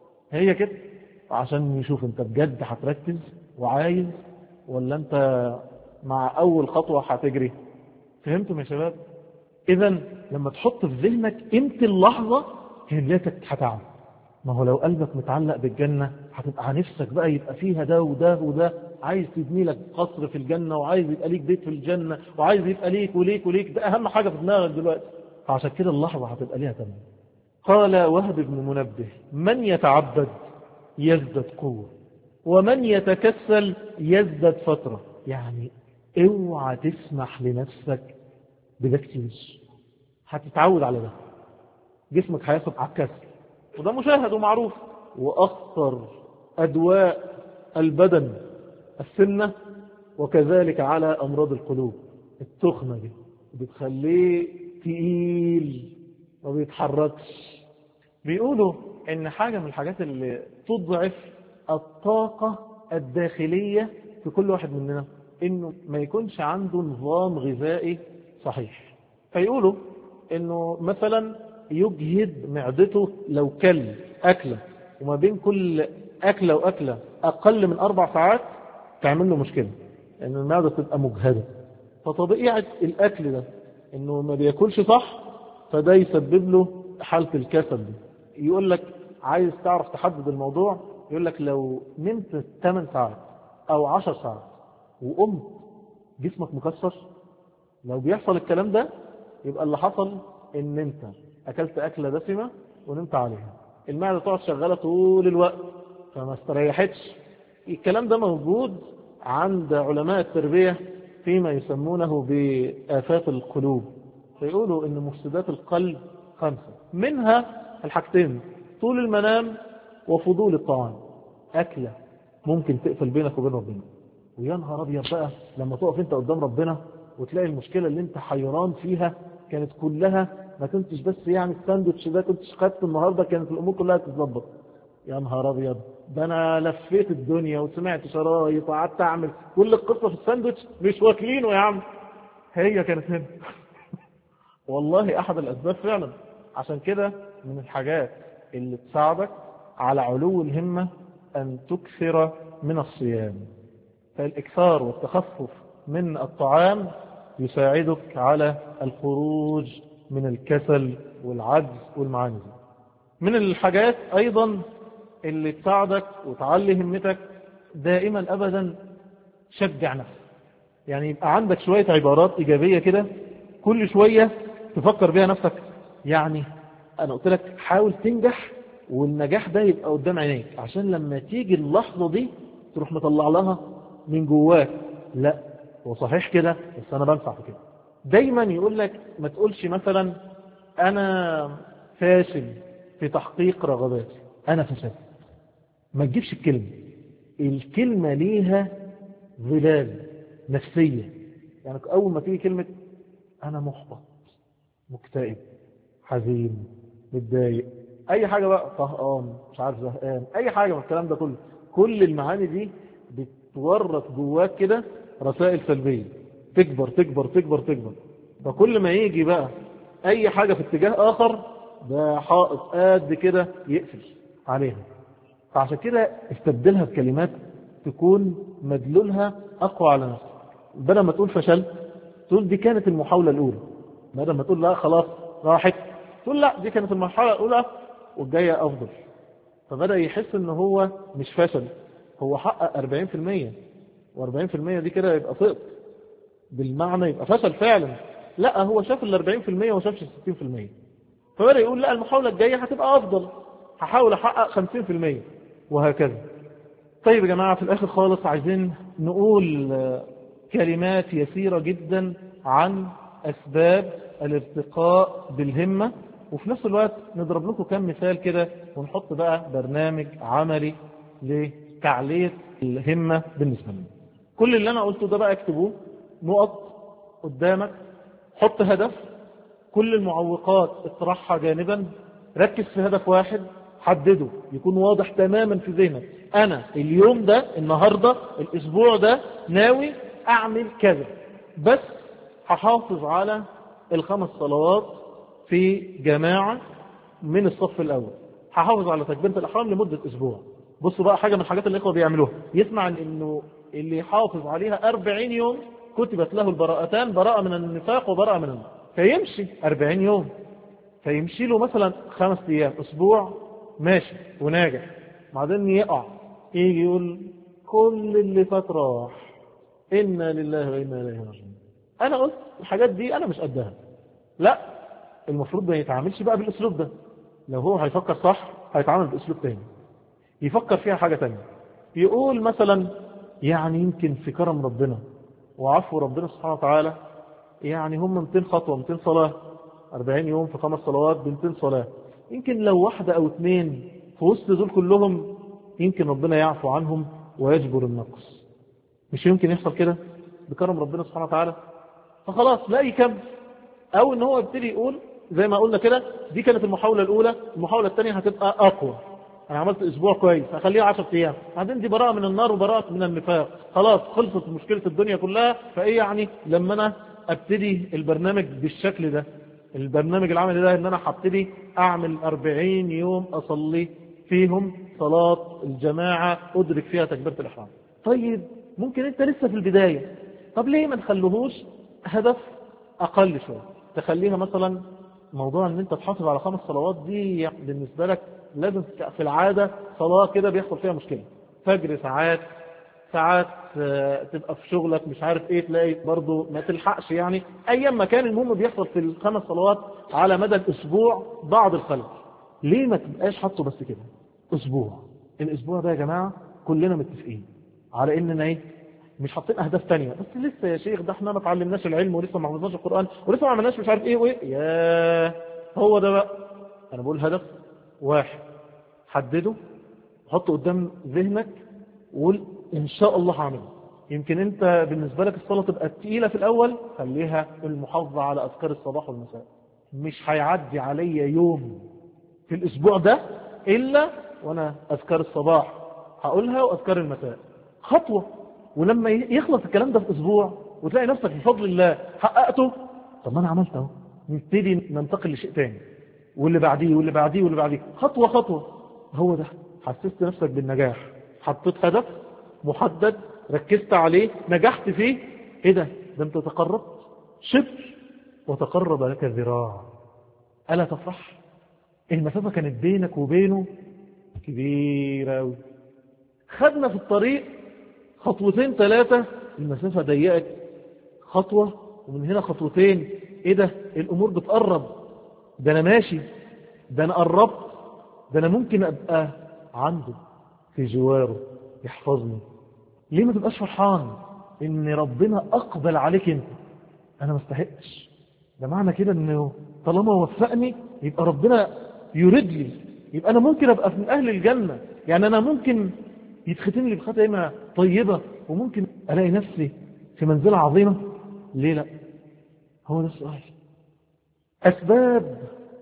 هي كده عشان يشوف انت بجد هتركز وعايز ولا انت مع اول خطوة هتجري. فهمتم يا شباب؟ اذا لما تحط في ذهنك قيمة اللحظة هنلاقيك هتعب. ما هو لو قلبك متعلق بالجنة هتبقى نفسك بقى يبقى فيها ده وده وده. عايز تبني لك قصر في الجنة وعايز يبقى ليك بيت في الجنة وعايز يبقى ليك وليك ده اهم حاجة في دماغك دلوقتي. فعشان كده اللحظة هتبقى ليها تمام. قال وهب بن منبه من يتعبد يزدد قوة ومن يتكسل يزدد فترة. يعني اوعى تسمح لنفسك بده كتير. هتتعود على ده جسمك هياخد على الكسل وده مشاهد ومعروف. واخطر ادواء البدن السنة وكذلك على امراض القلوب التخمة دي بتخليه تقيل ما بيتحركش. بيقولوا ان حاجة من الحاجات اللي تضعف الطاقة الداخلية في كل واحد مننا انه ما يكونش عنده نظام غذائي صحيح. فيقولوا انه مثلا يجهد معدته لو كل اكلة وما بين كل اكلة واكلة اقل من 4 ساعات تعمل له مشكلة ان المعدة تبقى مجهدة. فطبيعة الاكل ده انه ما بياكلش صح فده يسبب له حالة الكسل دي. يقول لك عايز تعرف تحدد الموضوع، يقول لك لو نمت 8 ساعات أو 10 ساعات وقمت جسمك مكسر، لو بيحصل الكلام ده يبقى اللي حصل ان انت اكلت اكلة دسمة ونمت عليها، المعدة تقعد شغالة طول الوقت فما استريحتش. الكلام ده موجود عند علماء التربية فيما يسمونه بآفات القلوب، فيقولوا ان مفسدات القلب 5، منها الحاجتين: طول المنام وفضول الطعام. أكلة ممكن تقفل بينك وبين ربنا، ويا نهار ابيض بقى لما تقف انت قدام ربنا وتلاقي المشكلة اللي انت حيران فيها كانت كلها ما كنتش بس يعني الساندوتش ده كنتش خدت النهاردة، كانت الامور كلها تتظبط. يا نهار ابيض، ده انا لفيت الدنيا وسمعت شرايط وقعدت اعمل كل القصة في الساندوتش مش واكلينه يا عم. هي كانت هنا. والله احد الاسباب فعلا. عشان كده من الحاجات اللي تساعدك على علو الهمة ان تكثر من الصيام، فالاكثار والتخفف من الطعام يساعدك على الخروج من الكسل والعجز والمعاني. من الحاجات ايضا اللي تساعدك وتعلي همتك دائما ابدا شجع نفسك، يعني يبقى عندك شوية عبارات ايجابية كده كل شوية تفكر بيها نفسك. يعني انا قلت لك حاول تنجح والنجاح ده يبقى قدام عينيك، عشان لما تيجي اللحظة دي تروح مطلع لها من جواك لا هو صحيح كده بس انا بنفع في كده. دايما يقول لك ما تقولش مثلا انا فاشل في تحقيق رغباتي، انا فشلت. ما تجيبش الكلمة ليها ظلال نفسية. يعني اول ما تيجي كلمة انا محبط مكتئب حزين متضايق اي حاجة بقى طهقان مش عارف زهقان اي حاجة من الكلام ده كله، كل المعاني دي بتورط جواك كده رسائل سلبية تكبر تكبر تكبر تكبر. فكل ما يجي بقى اي حاجة في اتجاه اخر ده حائط قد كده يقفل عليها. فعشان كده استبدلها بكلمات تكون مدلولها اقوى على نفسك. بدل ما تقول فشلت تقول دي كانت المحاولة الاولى، بدل ما تقول لا خلاص راحت تقول لا دي كانت المرحلة الاولى والجاية افضل. فبدأ يحس ان هو مش فشل، هو حقق 40%، و40% دي كده يبقى سقط بالمعنى يبقى فشل فعلا. لا هو شاف ال 40% وما شافش ال 60%، فبدأ يقول لا المحاولة الجاية هتبقى افضل، هحاول احقق 50% وهكذا. طيب يا جماعة في الاخر خالص عايزين نقول كلمات يسيرة جدا عن اسباب الارتقاء بالهمة، وفي نفس الوقت نضرب لكم كم مثال كده ونحط بقى برنامج عملي لتعلية الهمة بالنسبة لنا. كل اللي انا قلته ده بقى اكتبوه نقط قدامك، حط هدف، كل المعوقات اطرحها جانبا، ركز في هدف واحد حدده يكون واضح تماما في ذهنك. انا اليوم ده النهاردة الاسبوع ده ناوي اعمل كذا، بس هحافظ على ال5 صلوات في جماعة من الصف الاول، هحافظ على تكبيرة الاحرام لمدة اسبوع. بصوا بقى حاجة من الحاجات اللي الاخوة بيعملوها، يسمع انه اللي يحافظ عليها 40 يوم كتبت له البراءتان، براءة من النفاق وبراءة من النار، فيمشي 40 يوم، فيمشي له مثلا 5 ايام اسبوع ماشي وناجح، بعدين يقع يجي يقول كل اللي فات راح إنا لله وإنا إليه راجعون. أنا قلت الحاجات دي أنا مش قدها. لا المفروض ما يتعاملش بقى بالأسلوب ده. لو هو هيفكر صح هيتعامل بأسلوب تاني، يفكر فيها حاجة تانية. يقول مثلا يعني يمكن في كرم ربنا وعفو ربنا سبحانه وتعالى يعني هم 200 خطوة 200 صلاة 40 يوم في 5 صلوات ب200 صلاة، يمكن لو 1 أو 2 في وسط دول كلهم يمكن ربنا يعفو عنهم ويجبر النقص. مش يمكن يحصل كده بكرم ربنا سبحانه وتعالى؟ فخلاص لا يكمل، او ان هو يبتدي يقول زي ما قلنا كده دي كانت المحاولة الاولى، المحاولة الثانية هتبقى اقوى، انا عملت اسبوع كويس هخليها 10 ايام، بعدين دي براءة من النار وبراءة من النفاق، خلاص خلصت مشكلة الدنيا كلها. فايه يعني لما انا ابتدي البرنامج بالشكل ده، البرنامج العملي ده ان انا هبتدي اعمل 40 يوم اصلي فيهم صلاة الجماعة ادرك فيها تكبيرة الاحرام. طيب ممكن انت لسه في البداية، طب ليه ما نخلوهوش هدف اقل شوية، تخليها مثلا موضوع ان انت تحافظ على 5 صلوات دي بالنسبة لك لازم في العادة صلاة كده بيحصل فيها مشكلة. فجر ساعات تبقى في شغلك مش عارف ايه تلاقي برضو ما تلحقش، يعني ايام ما كان المهم بيحصل في ال5 صلوات على مدى الاسبوع بعض الخلل. ليه ما تبقاش حاطه بس كده اسبوع؟ الاسبوع ده يا جماعة كلنا متفقين على اننا ايه مش حاطين اهداف تانية، بس لسه يا شيخ ده احنا ما اتعلمناش العلم ولسه ما حفظناش القرآن ولسه ما عملناش مش عارف ايه وايه. يا هو ده بقى انا بقول هدف واحد حدده حطه قدام ذهنك وقول ان شاء الله هعمله. يمكن انت بالنسبة لك الصلاة تبقى تقيلة في الاول، خليها المحافظة على اذكار الصباح والمساء. مش هيعدي علي يوم في الاسبوع ده الا وانا اذكار الصباح هقولها واذكار المساء خطوة. ولما يخلص الكلام ده في اسبوع وتلاقي نفسك بفضل الله حققته، طب ما انا عملت اهو، نبتدي ننتقل لشيء تاني واللي بعديه واللي بعديه واللي بعديه خطوة خطوة. هو ده حسست نفسك بالنجاح، حطيت هدف محدد ركزت عليه نجحت فيه. ايه ده انت تقربت شبر وتقرب لك ذراع. ألا تفرح؟ المسافة كانت بينك وبينه كبيرة أوي، خدنا في الطريق 2 3 المسافة ضيقت خطوة ومن هنا 2. ايه ده الامور بتقرب، ده انا ماشي، ده انا قربت، ده انا ممكن ابقى عنده في جواره يحفظني. ليه ما تبقاش فرحان ان ربنا اقبل عليك انت؟ انا ما استحقش، ده معنى كده انه طالما وفقني يبقى ربنا يريد لي، يبقى انا ممكن ابقى من اهل الجنة. يعني انا ممكن يتختم لي بختمة طيبة وممكن الاقي نفسي في منزلة عظيمة. ليه لا؟ هو ده السؤال. اسباب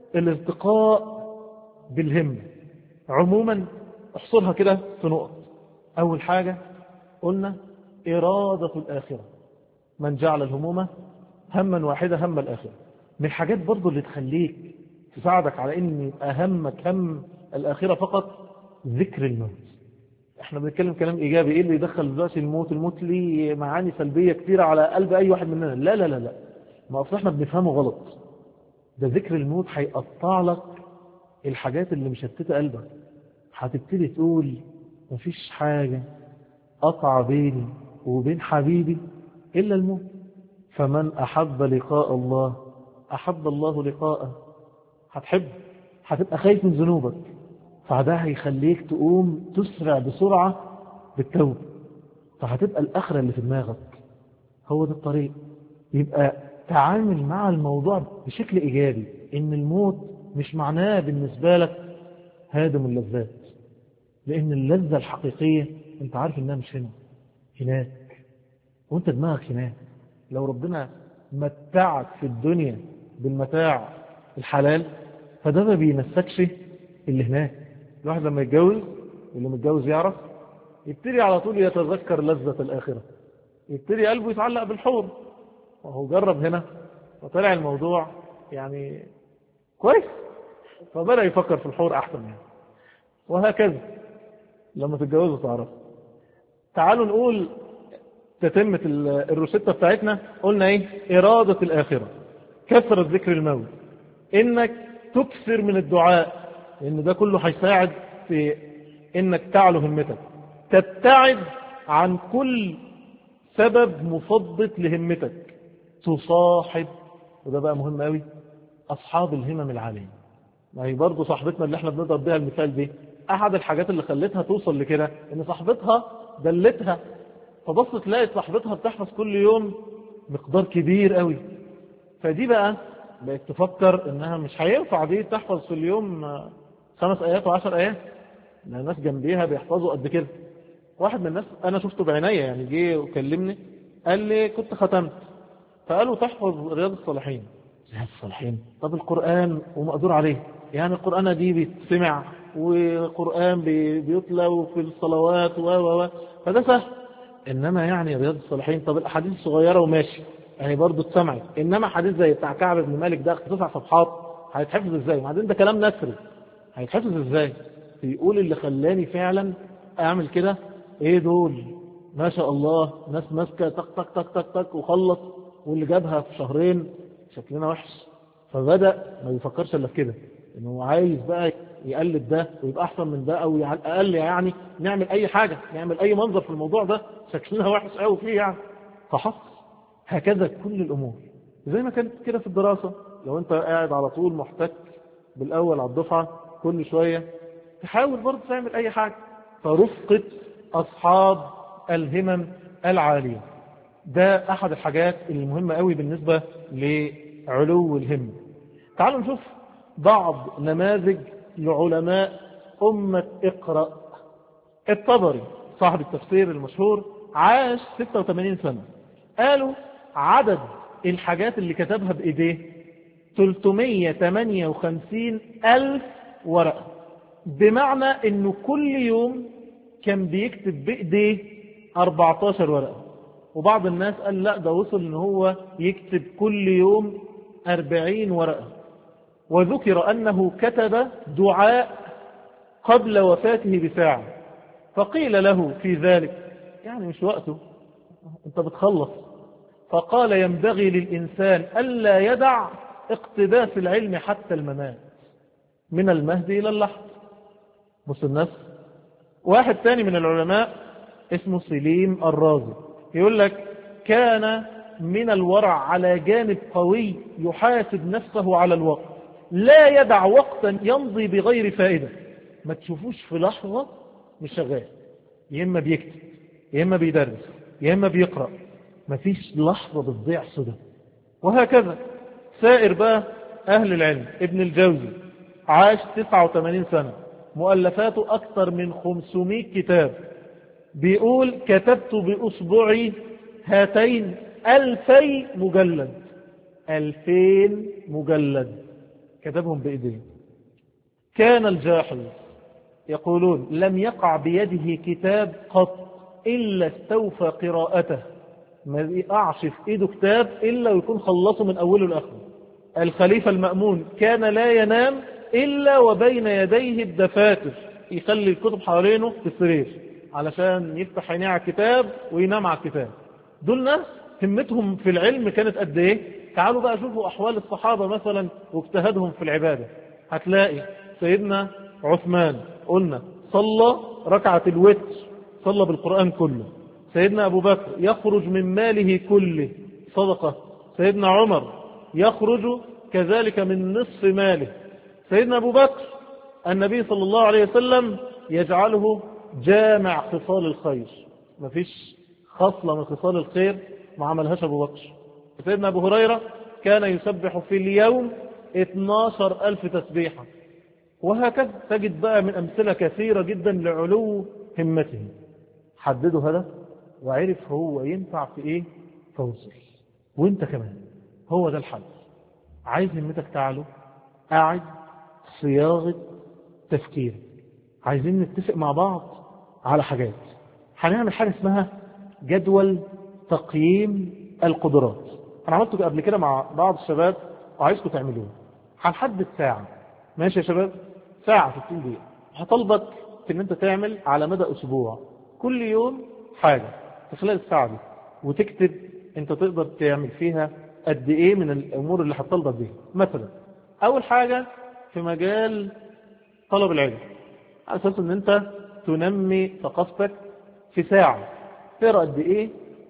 الارتقاء بالهمة عموما احصرها كده في نقط. اول حاجة قلنا إرادة الآخرة، من جعل الهموم هما واحدة هم الآخرة. من الحاجات برضو اللي تخليك تساعدك على ان يبقى همك هم الآخرة فقط ذكر الموت. احنا بنتكلم كلام إيجابي، ايه اللي يدخل دلوقتي الموت ليه معاني سلبية كتيرة على قلب أي واحد مننا. لا لا لا لا، ما أصل احنا بنفهمه غلط. ده ذكر الموت هيقطع لك الحاجات اللي مشتتة قلبك، هتبتدي تقول مفيش حاجة قطع بيني وبين حبيبي إلا الموت. فمن أحب لقاء الله أحب الله لقاءه. هتحب، هتبقى خايف من ذنوبك، فده هيخليك تقوم تسرع بسرعة بالتوبة، فهتبقى الآخرة اللي في دماغك. هو ده الطريق. يبقى تعامل مع الموضوع بشكل إيجابي، إن الموت مش معناه بالنسبة لك هادم اللذات، لأن اللذة الحقيقية أنت عارف إنها مش هنا، هناك، وأنت دماغك هناك. لو ربنا متعك في الدنيا بالمتاع الحلال فده ما بينسكش اللي هناك. الواحد لما يتجوز، اللي متجوز يعرف، يبتدي على طول يتذكر لذة الآخرة، يبتدي قلبه يتعلق بالحور، وهو جرب هنا وطلع الموضوع يعني كويس فبدأ يفكر في الحور أحسن يعني. وهكذا لما تتجوزوا تعرف. تعالوا نقول تتمة الروشتة بتاعتنا. قلنا ايه؟ إرادة الآخرة، كثرة ذكر الموت، انك تكثر من الدعاء، لان ده كله هيساعد في انك تعلو همتك، تبتعد عن كل سبب مفضط لهمتك، تصاحب، وده بقى مهم قوي، أصحاب الهمم العالية. ما هي برضه صاحبتنا اللي احنا بنضرب بيها المثال دي، أحد الحاجات اللي خلتها توصل لكده إن صاحبتها دلتها، فبصت تلاقي صاحبتها بتحفظ كل يوم مقدار كبير قوي، فدي بقى بقت تفكر إنها مش هينفع دي تحفظ في اليوم 5 آيات و10 آيات، لأن الناس جنبيها بيحفظوا قد كده. واحد من الناس أنا شفته بعناية يعني جه وكلمني قال لي كنت ختمت، فقالوا تحفظ رياض الصالحين. رياض الصالحين؟ طب القرآن ومقدور عليه، يعني القرآن دي بيتسمع وقرآن بيتلى وفي الصلوات فده سهل. إنما يعني رياض الصالحين، طب الأحاديث الصغيرة وماشي يعني برضو اتسمعت، إنما حديث زي بتاع كعب بن مالك ده 9 صفحات هيتحفظ إزاي؟ بعدين ده كلام نثري هيتحفظ إزاي؟ يقول اللي خلاني فعلا أعمل كده إيه دول؟ ما شاء الله ناس ماسكة تك تك تك تك تك وخلص، واللي جابها في 2 شهرين شكلنا وحش. فبدأ ما يفكرش الا في كده، انه عايز بقى يقلد ده ويبقى احسن من ده، او على الاقل يعني نعمل اي حاجة، نعمل اي منظر في الموضوع ده شكلنا وحش قوي فيه يعني. فحص هكذا كل الامور زي ما كانت كده في الدراسة. لو انت قاعد على طول محتك بالاول على الدفعة كل شوية تحاول برضه تعمل اي حاجة. فرفقة اصحاب الهمم العالية ده احد الحاجات المهمة قوي بالنسبة لعلو الهم. تعالوا نشوف بعض نماذج لعلماء أمة اقرأ. الطبري صاحب التفسير المشهور عاش 86 سنة. قالوا عدد الحاجات اللي كتبها بإيديه 358 ألف ورقة، بمعنى انه كل يوم كان بيكتب بإيديه 14 ورقة. وبعض الناس قال لا ده وصل ان هو يكتب كل يوم 40 ورقة. وذكر أنه كتب دعاء قبل وفاته بساعة، فقيل له في ذلك يعني مش وقته، انت بتخلص. فقال ينبغي للإنسان ألا يدع اقتباس العلم حتى الممات، من المهد إلى اللحظ. بص الناس. واحد تاني من العلماء اسمه سليم الرازي يقول لك كان من الورع على جانب قوي يحاسب نفسه على الوقت، لا يدع وقتا يمضي بغير فائدة. ما تشوفوش في لحظة مش شغال، يا إما بيكتب يا إما بيدرس يا إما بيقرأ، ما فيش لحظة بتضيع صدى. وهكذا سائر بقى أهل العلم. ابن الجوزي عاش 89 سنة، مؤلفاته أكثر من 500 كتاب. بيقول كتبت بأصبعي هاتين 2000 مجلد، 2000 مجلد كتبهم بإيديه. كان الجاحظ يقولون لم يقع بيده كتاب قط إلا استوفى قراءته، ما يقعش في إيده كتاب إلا ويكون خلصه من أوله لآخره. الخليفة المأمون كان لا ينام إلا وبين يديه الدفاتر، يخلي الكتب حوالينه في السرير علشان يفتح عينيه على الكتاب وينام على الكتاب. دول ناس همتهم في العلم كانت قد ايه. تعالوا بقى شوفوا أحوال الصحابة مثلا واجتهادهم في العبادة. هتلاقي سيدنا عثمان قلنا صلى ركعة الوتر، صلى بالقرآن كله. سيدنا أبو بكر يخرج من ماله كله صدقة. سيدنا عمر يخرج كذلك من نصف ماله. سيدنا أبو بكر النبي صلى الله عليه وسلم يجعله جامع خصال الخير، ما فيش خصلة من خصال الخير ما عملهاش أبو بكر. سيدنا أبو هريرة كان يسبح في اليوم 12,000 تسبيحة. وهكذا تجد بقى من أمثلة كثيرة جدا لعلو همته. حددوا هدف وعرف هو ينفع في ايه فوصل. وانت كمان هو ده الحل. عايز همتك تعلو، قاعد صياغة تفكير. عايزين نتفق مع بعض على حاجات. هنعمل حاجة اسمها جدول تقييم القدرات. انا عملته قبل كده مع بعض الشباب وعايزكم تعملوه. هنحدد ساعة، ماشي يا شباب؟ ساعة 60 دقيقة. هطلبك ان انت تعمل على مدى اسبوع كل يوم حاجة في خلال الساعة دي، وتكتب انت تقدر تعمل فيها قد ايه من الامور اللي هتطلبك بيها. مثلا اول حاجة في مجال طلب العلم، على اساس ان انت تنمي ثقافتك. في ساعة تقرأ قد ايه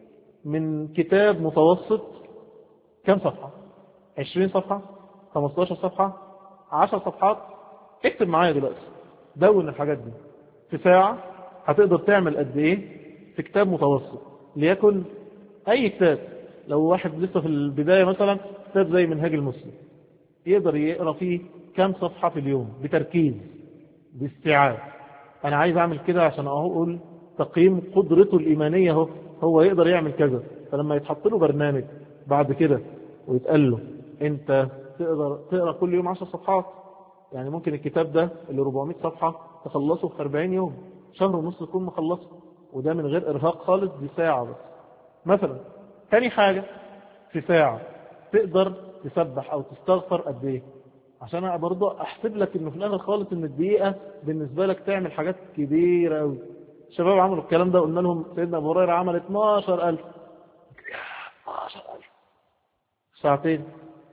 من كتاب متوسط؟ كم صفحة؟ 20 صفحة؟ 15 صفحة؟ 10 صفحات؟ اكتب معايا دلوقتي، دون الحاجات دي. في ساعة هتقدر تعمل قد ايه في كتاب متوسط؟ ليكن اي كتاب. لو واحد لسه في البداية مثلا كتاب زي منهاج المسلم، يقدر يقرأ فيه كم صفحة في اليوم بتركيز باستيعاب. انا عايز اعمل كده عشان اقول تقييم قدرته الإيمانية. هو يقدر يعمل كذا. فلما يتحط له برنامج بعد كده ويتقال له انت تقدر تقرأ كل يوم 10 صفحات، يعني ممكن الكتاب ده اللي 400 صفحة تخلصه في 40 يوم، شهر ونص تكون مخلصه، وده من غير إرهاق خالص، دي ساعة بس مثلا. تاني حاجة في ساعة تقدر تسبح أو تستغفر قد ايه، عشان أنا برضه أحسب لك إنه في الآخر خالص إن الدقيقة بالنسبة لك تعمل حاجات كبيرة أوي. الشباب عملوا الكلام ده، قلنا لهم سيدنا أبو هريرة عمل 12,000. 12,000 ساعتين.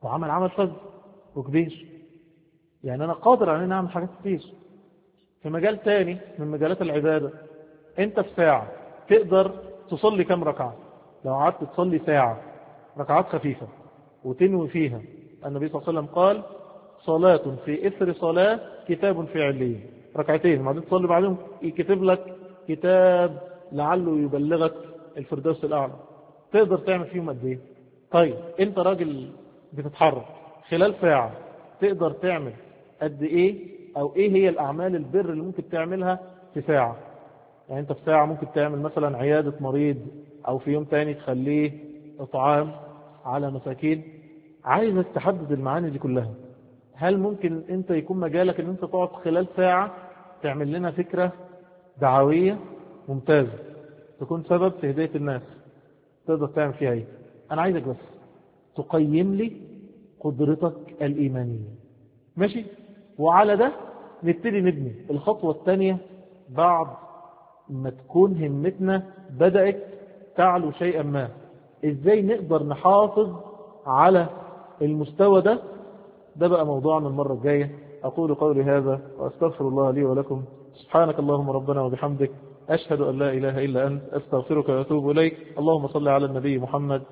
وعمل عمل فذ وكبير. يعني أنا قادر على أن أعمل حاجات كتير. في مجال تاني من مجالات العبادة، أنت في ساعة تقدر تصلي كم ركعة؟ لو قعدت تصلي ساعة ركعات خفيفة وتنوي فيها، النبي صلى الله عليه وسلم قال صلاة في إثر صلاة كتاب في عليين، ركعتين بعدين تصلي بعدهم يكتب لك كتاب لعله يبلغك الفردوس الأعلى. تقدر تعمل فيهم قد ايه؟ طيب انت راجل بتتحرك خلال ساعة، تقدر تعمل قد ايه؟ او ايه هي الاعمال البر اللي ممكن تعملها في ساعة؟ يعني انت في ساعة ممكن تعمل مثلا عيادة مريض، او في يوم تاني تخليه اطعام على مساكين. عايزك تحدد المعاني دي كلها. هل ممكن انت يكون مجالك ان انت تقعد خلال ساعة تعمل لنا فكرة دعوية ممتازة تكون سبب في هداية الناس؟ تقدر تعمل فيها ايه؟ انا عايزك بس تقيم لي قدرتك الإيمانية، ماشي؟ وعلى ده نبتدي نبني الخطوة الثانية بعد ما تكون همتنا بدأت تعلو شيئا ما. ازاي نقدر نحافظ على المستوى ده؟ ده بقى موضوعنا المرة الجاية. أقول قولي هذا وأستغفر الله لي ولكم. سبحانك اللهم ربنا وبحمدك، أشهد أن لا إله إلا أنت، أستغفرك وأتوب إليك. اللهم صل على النبي محمد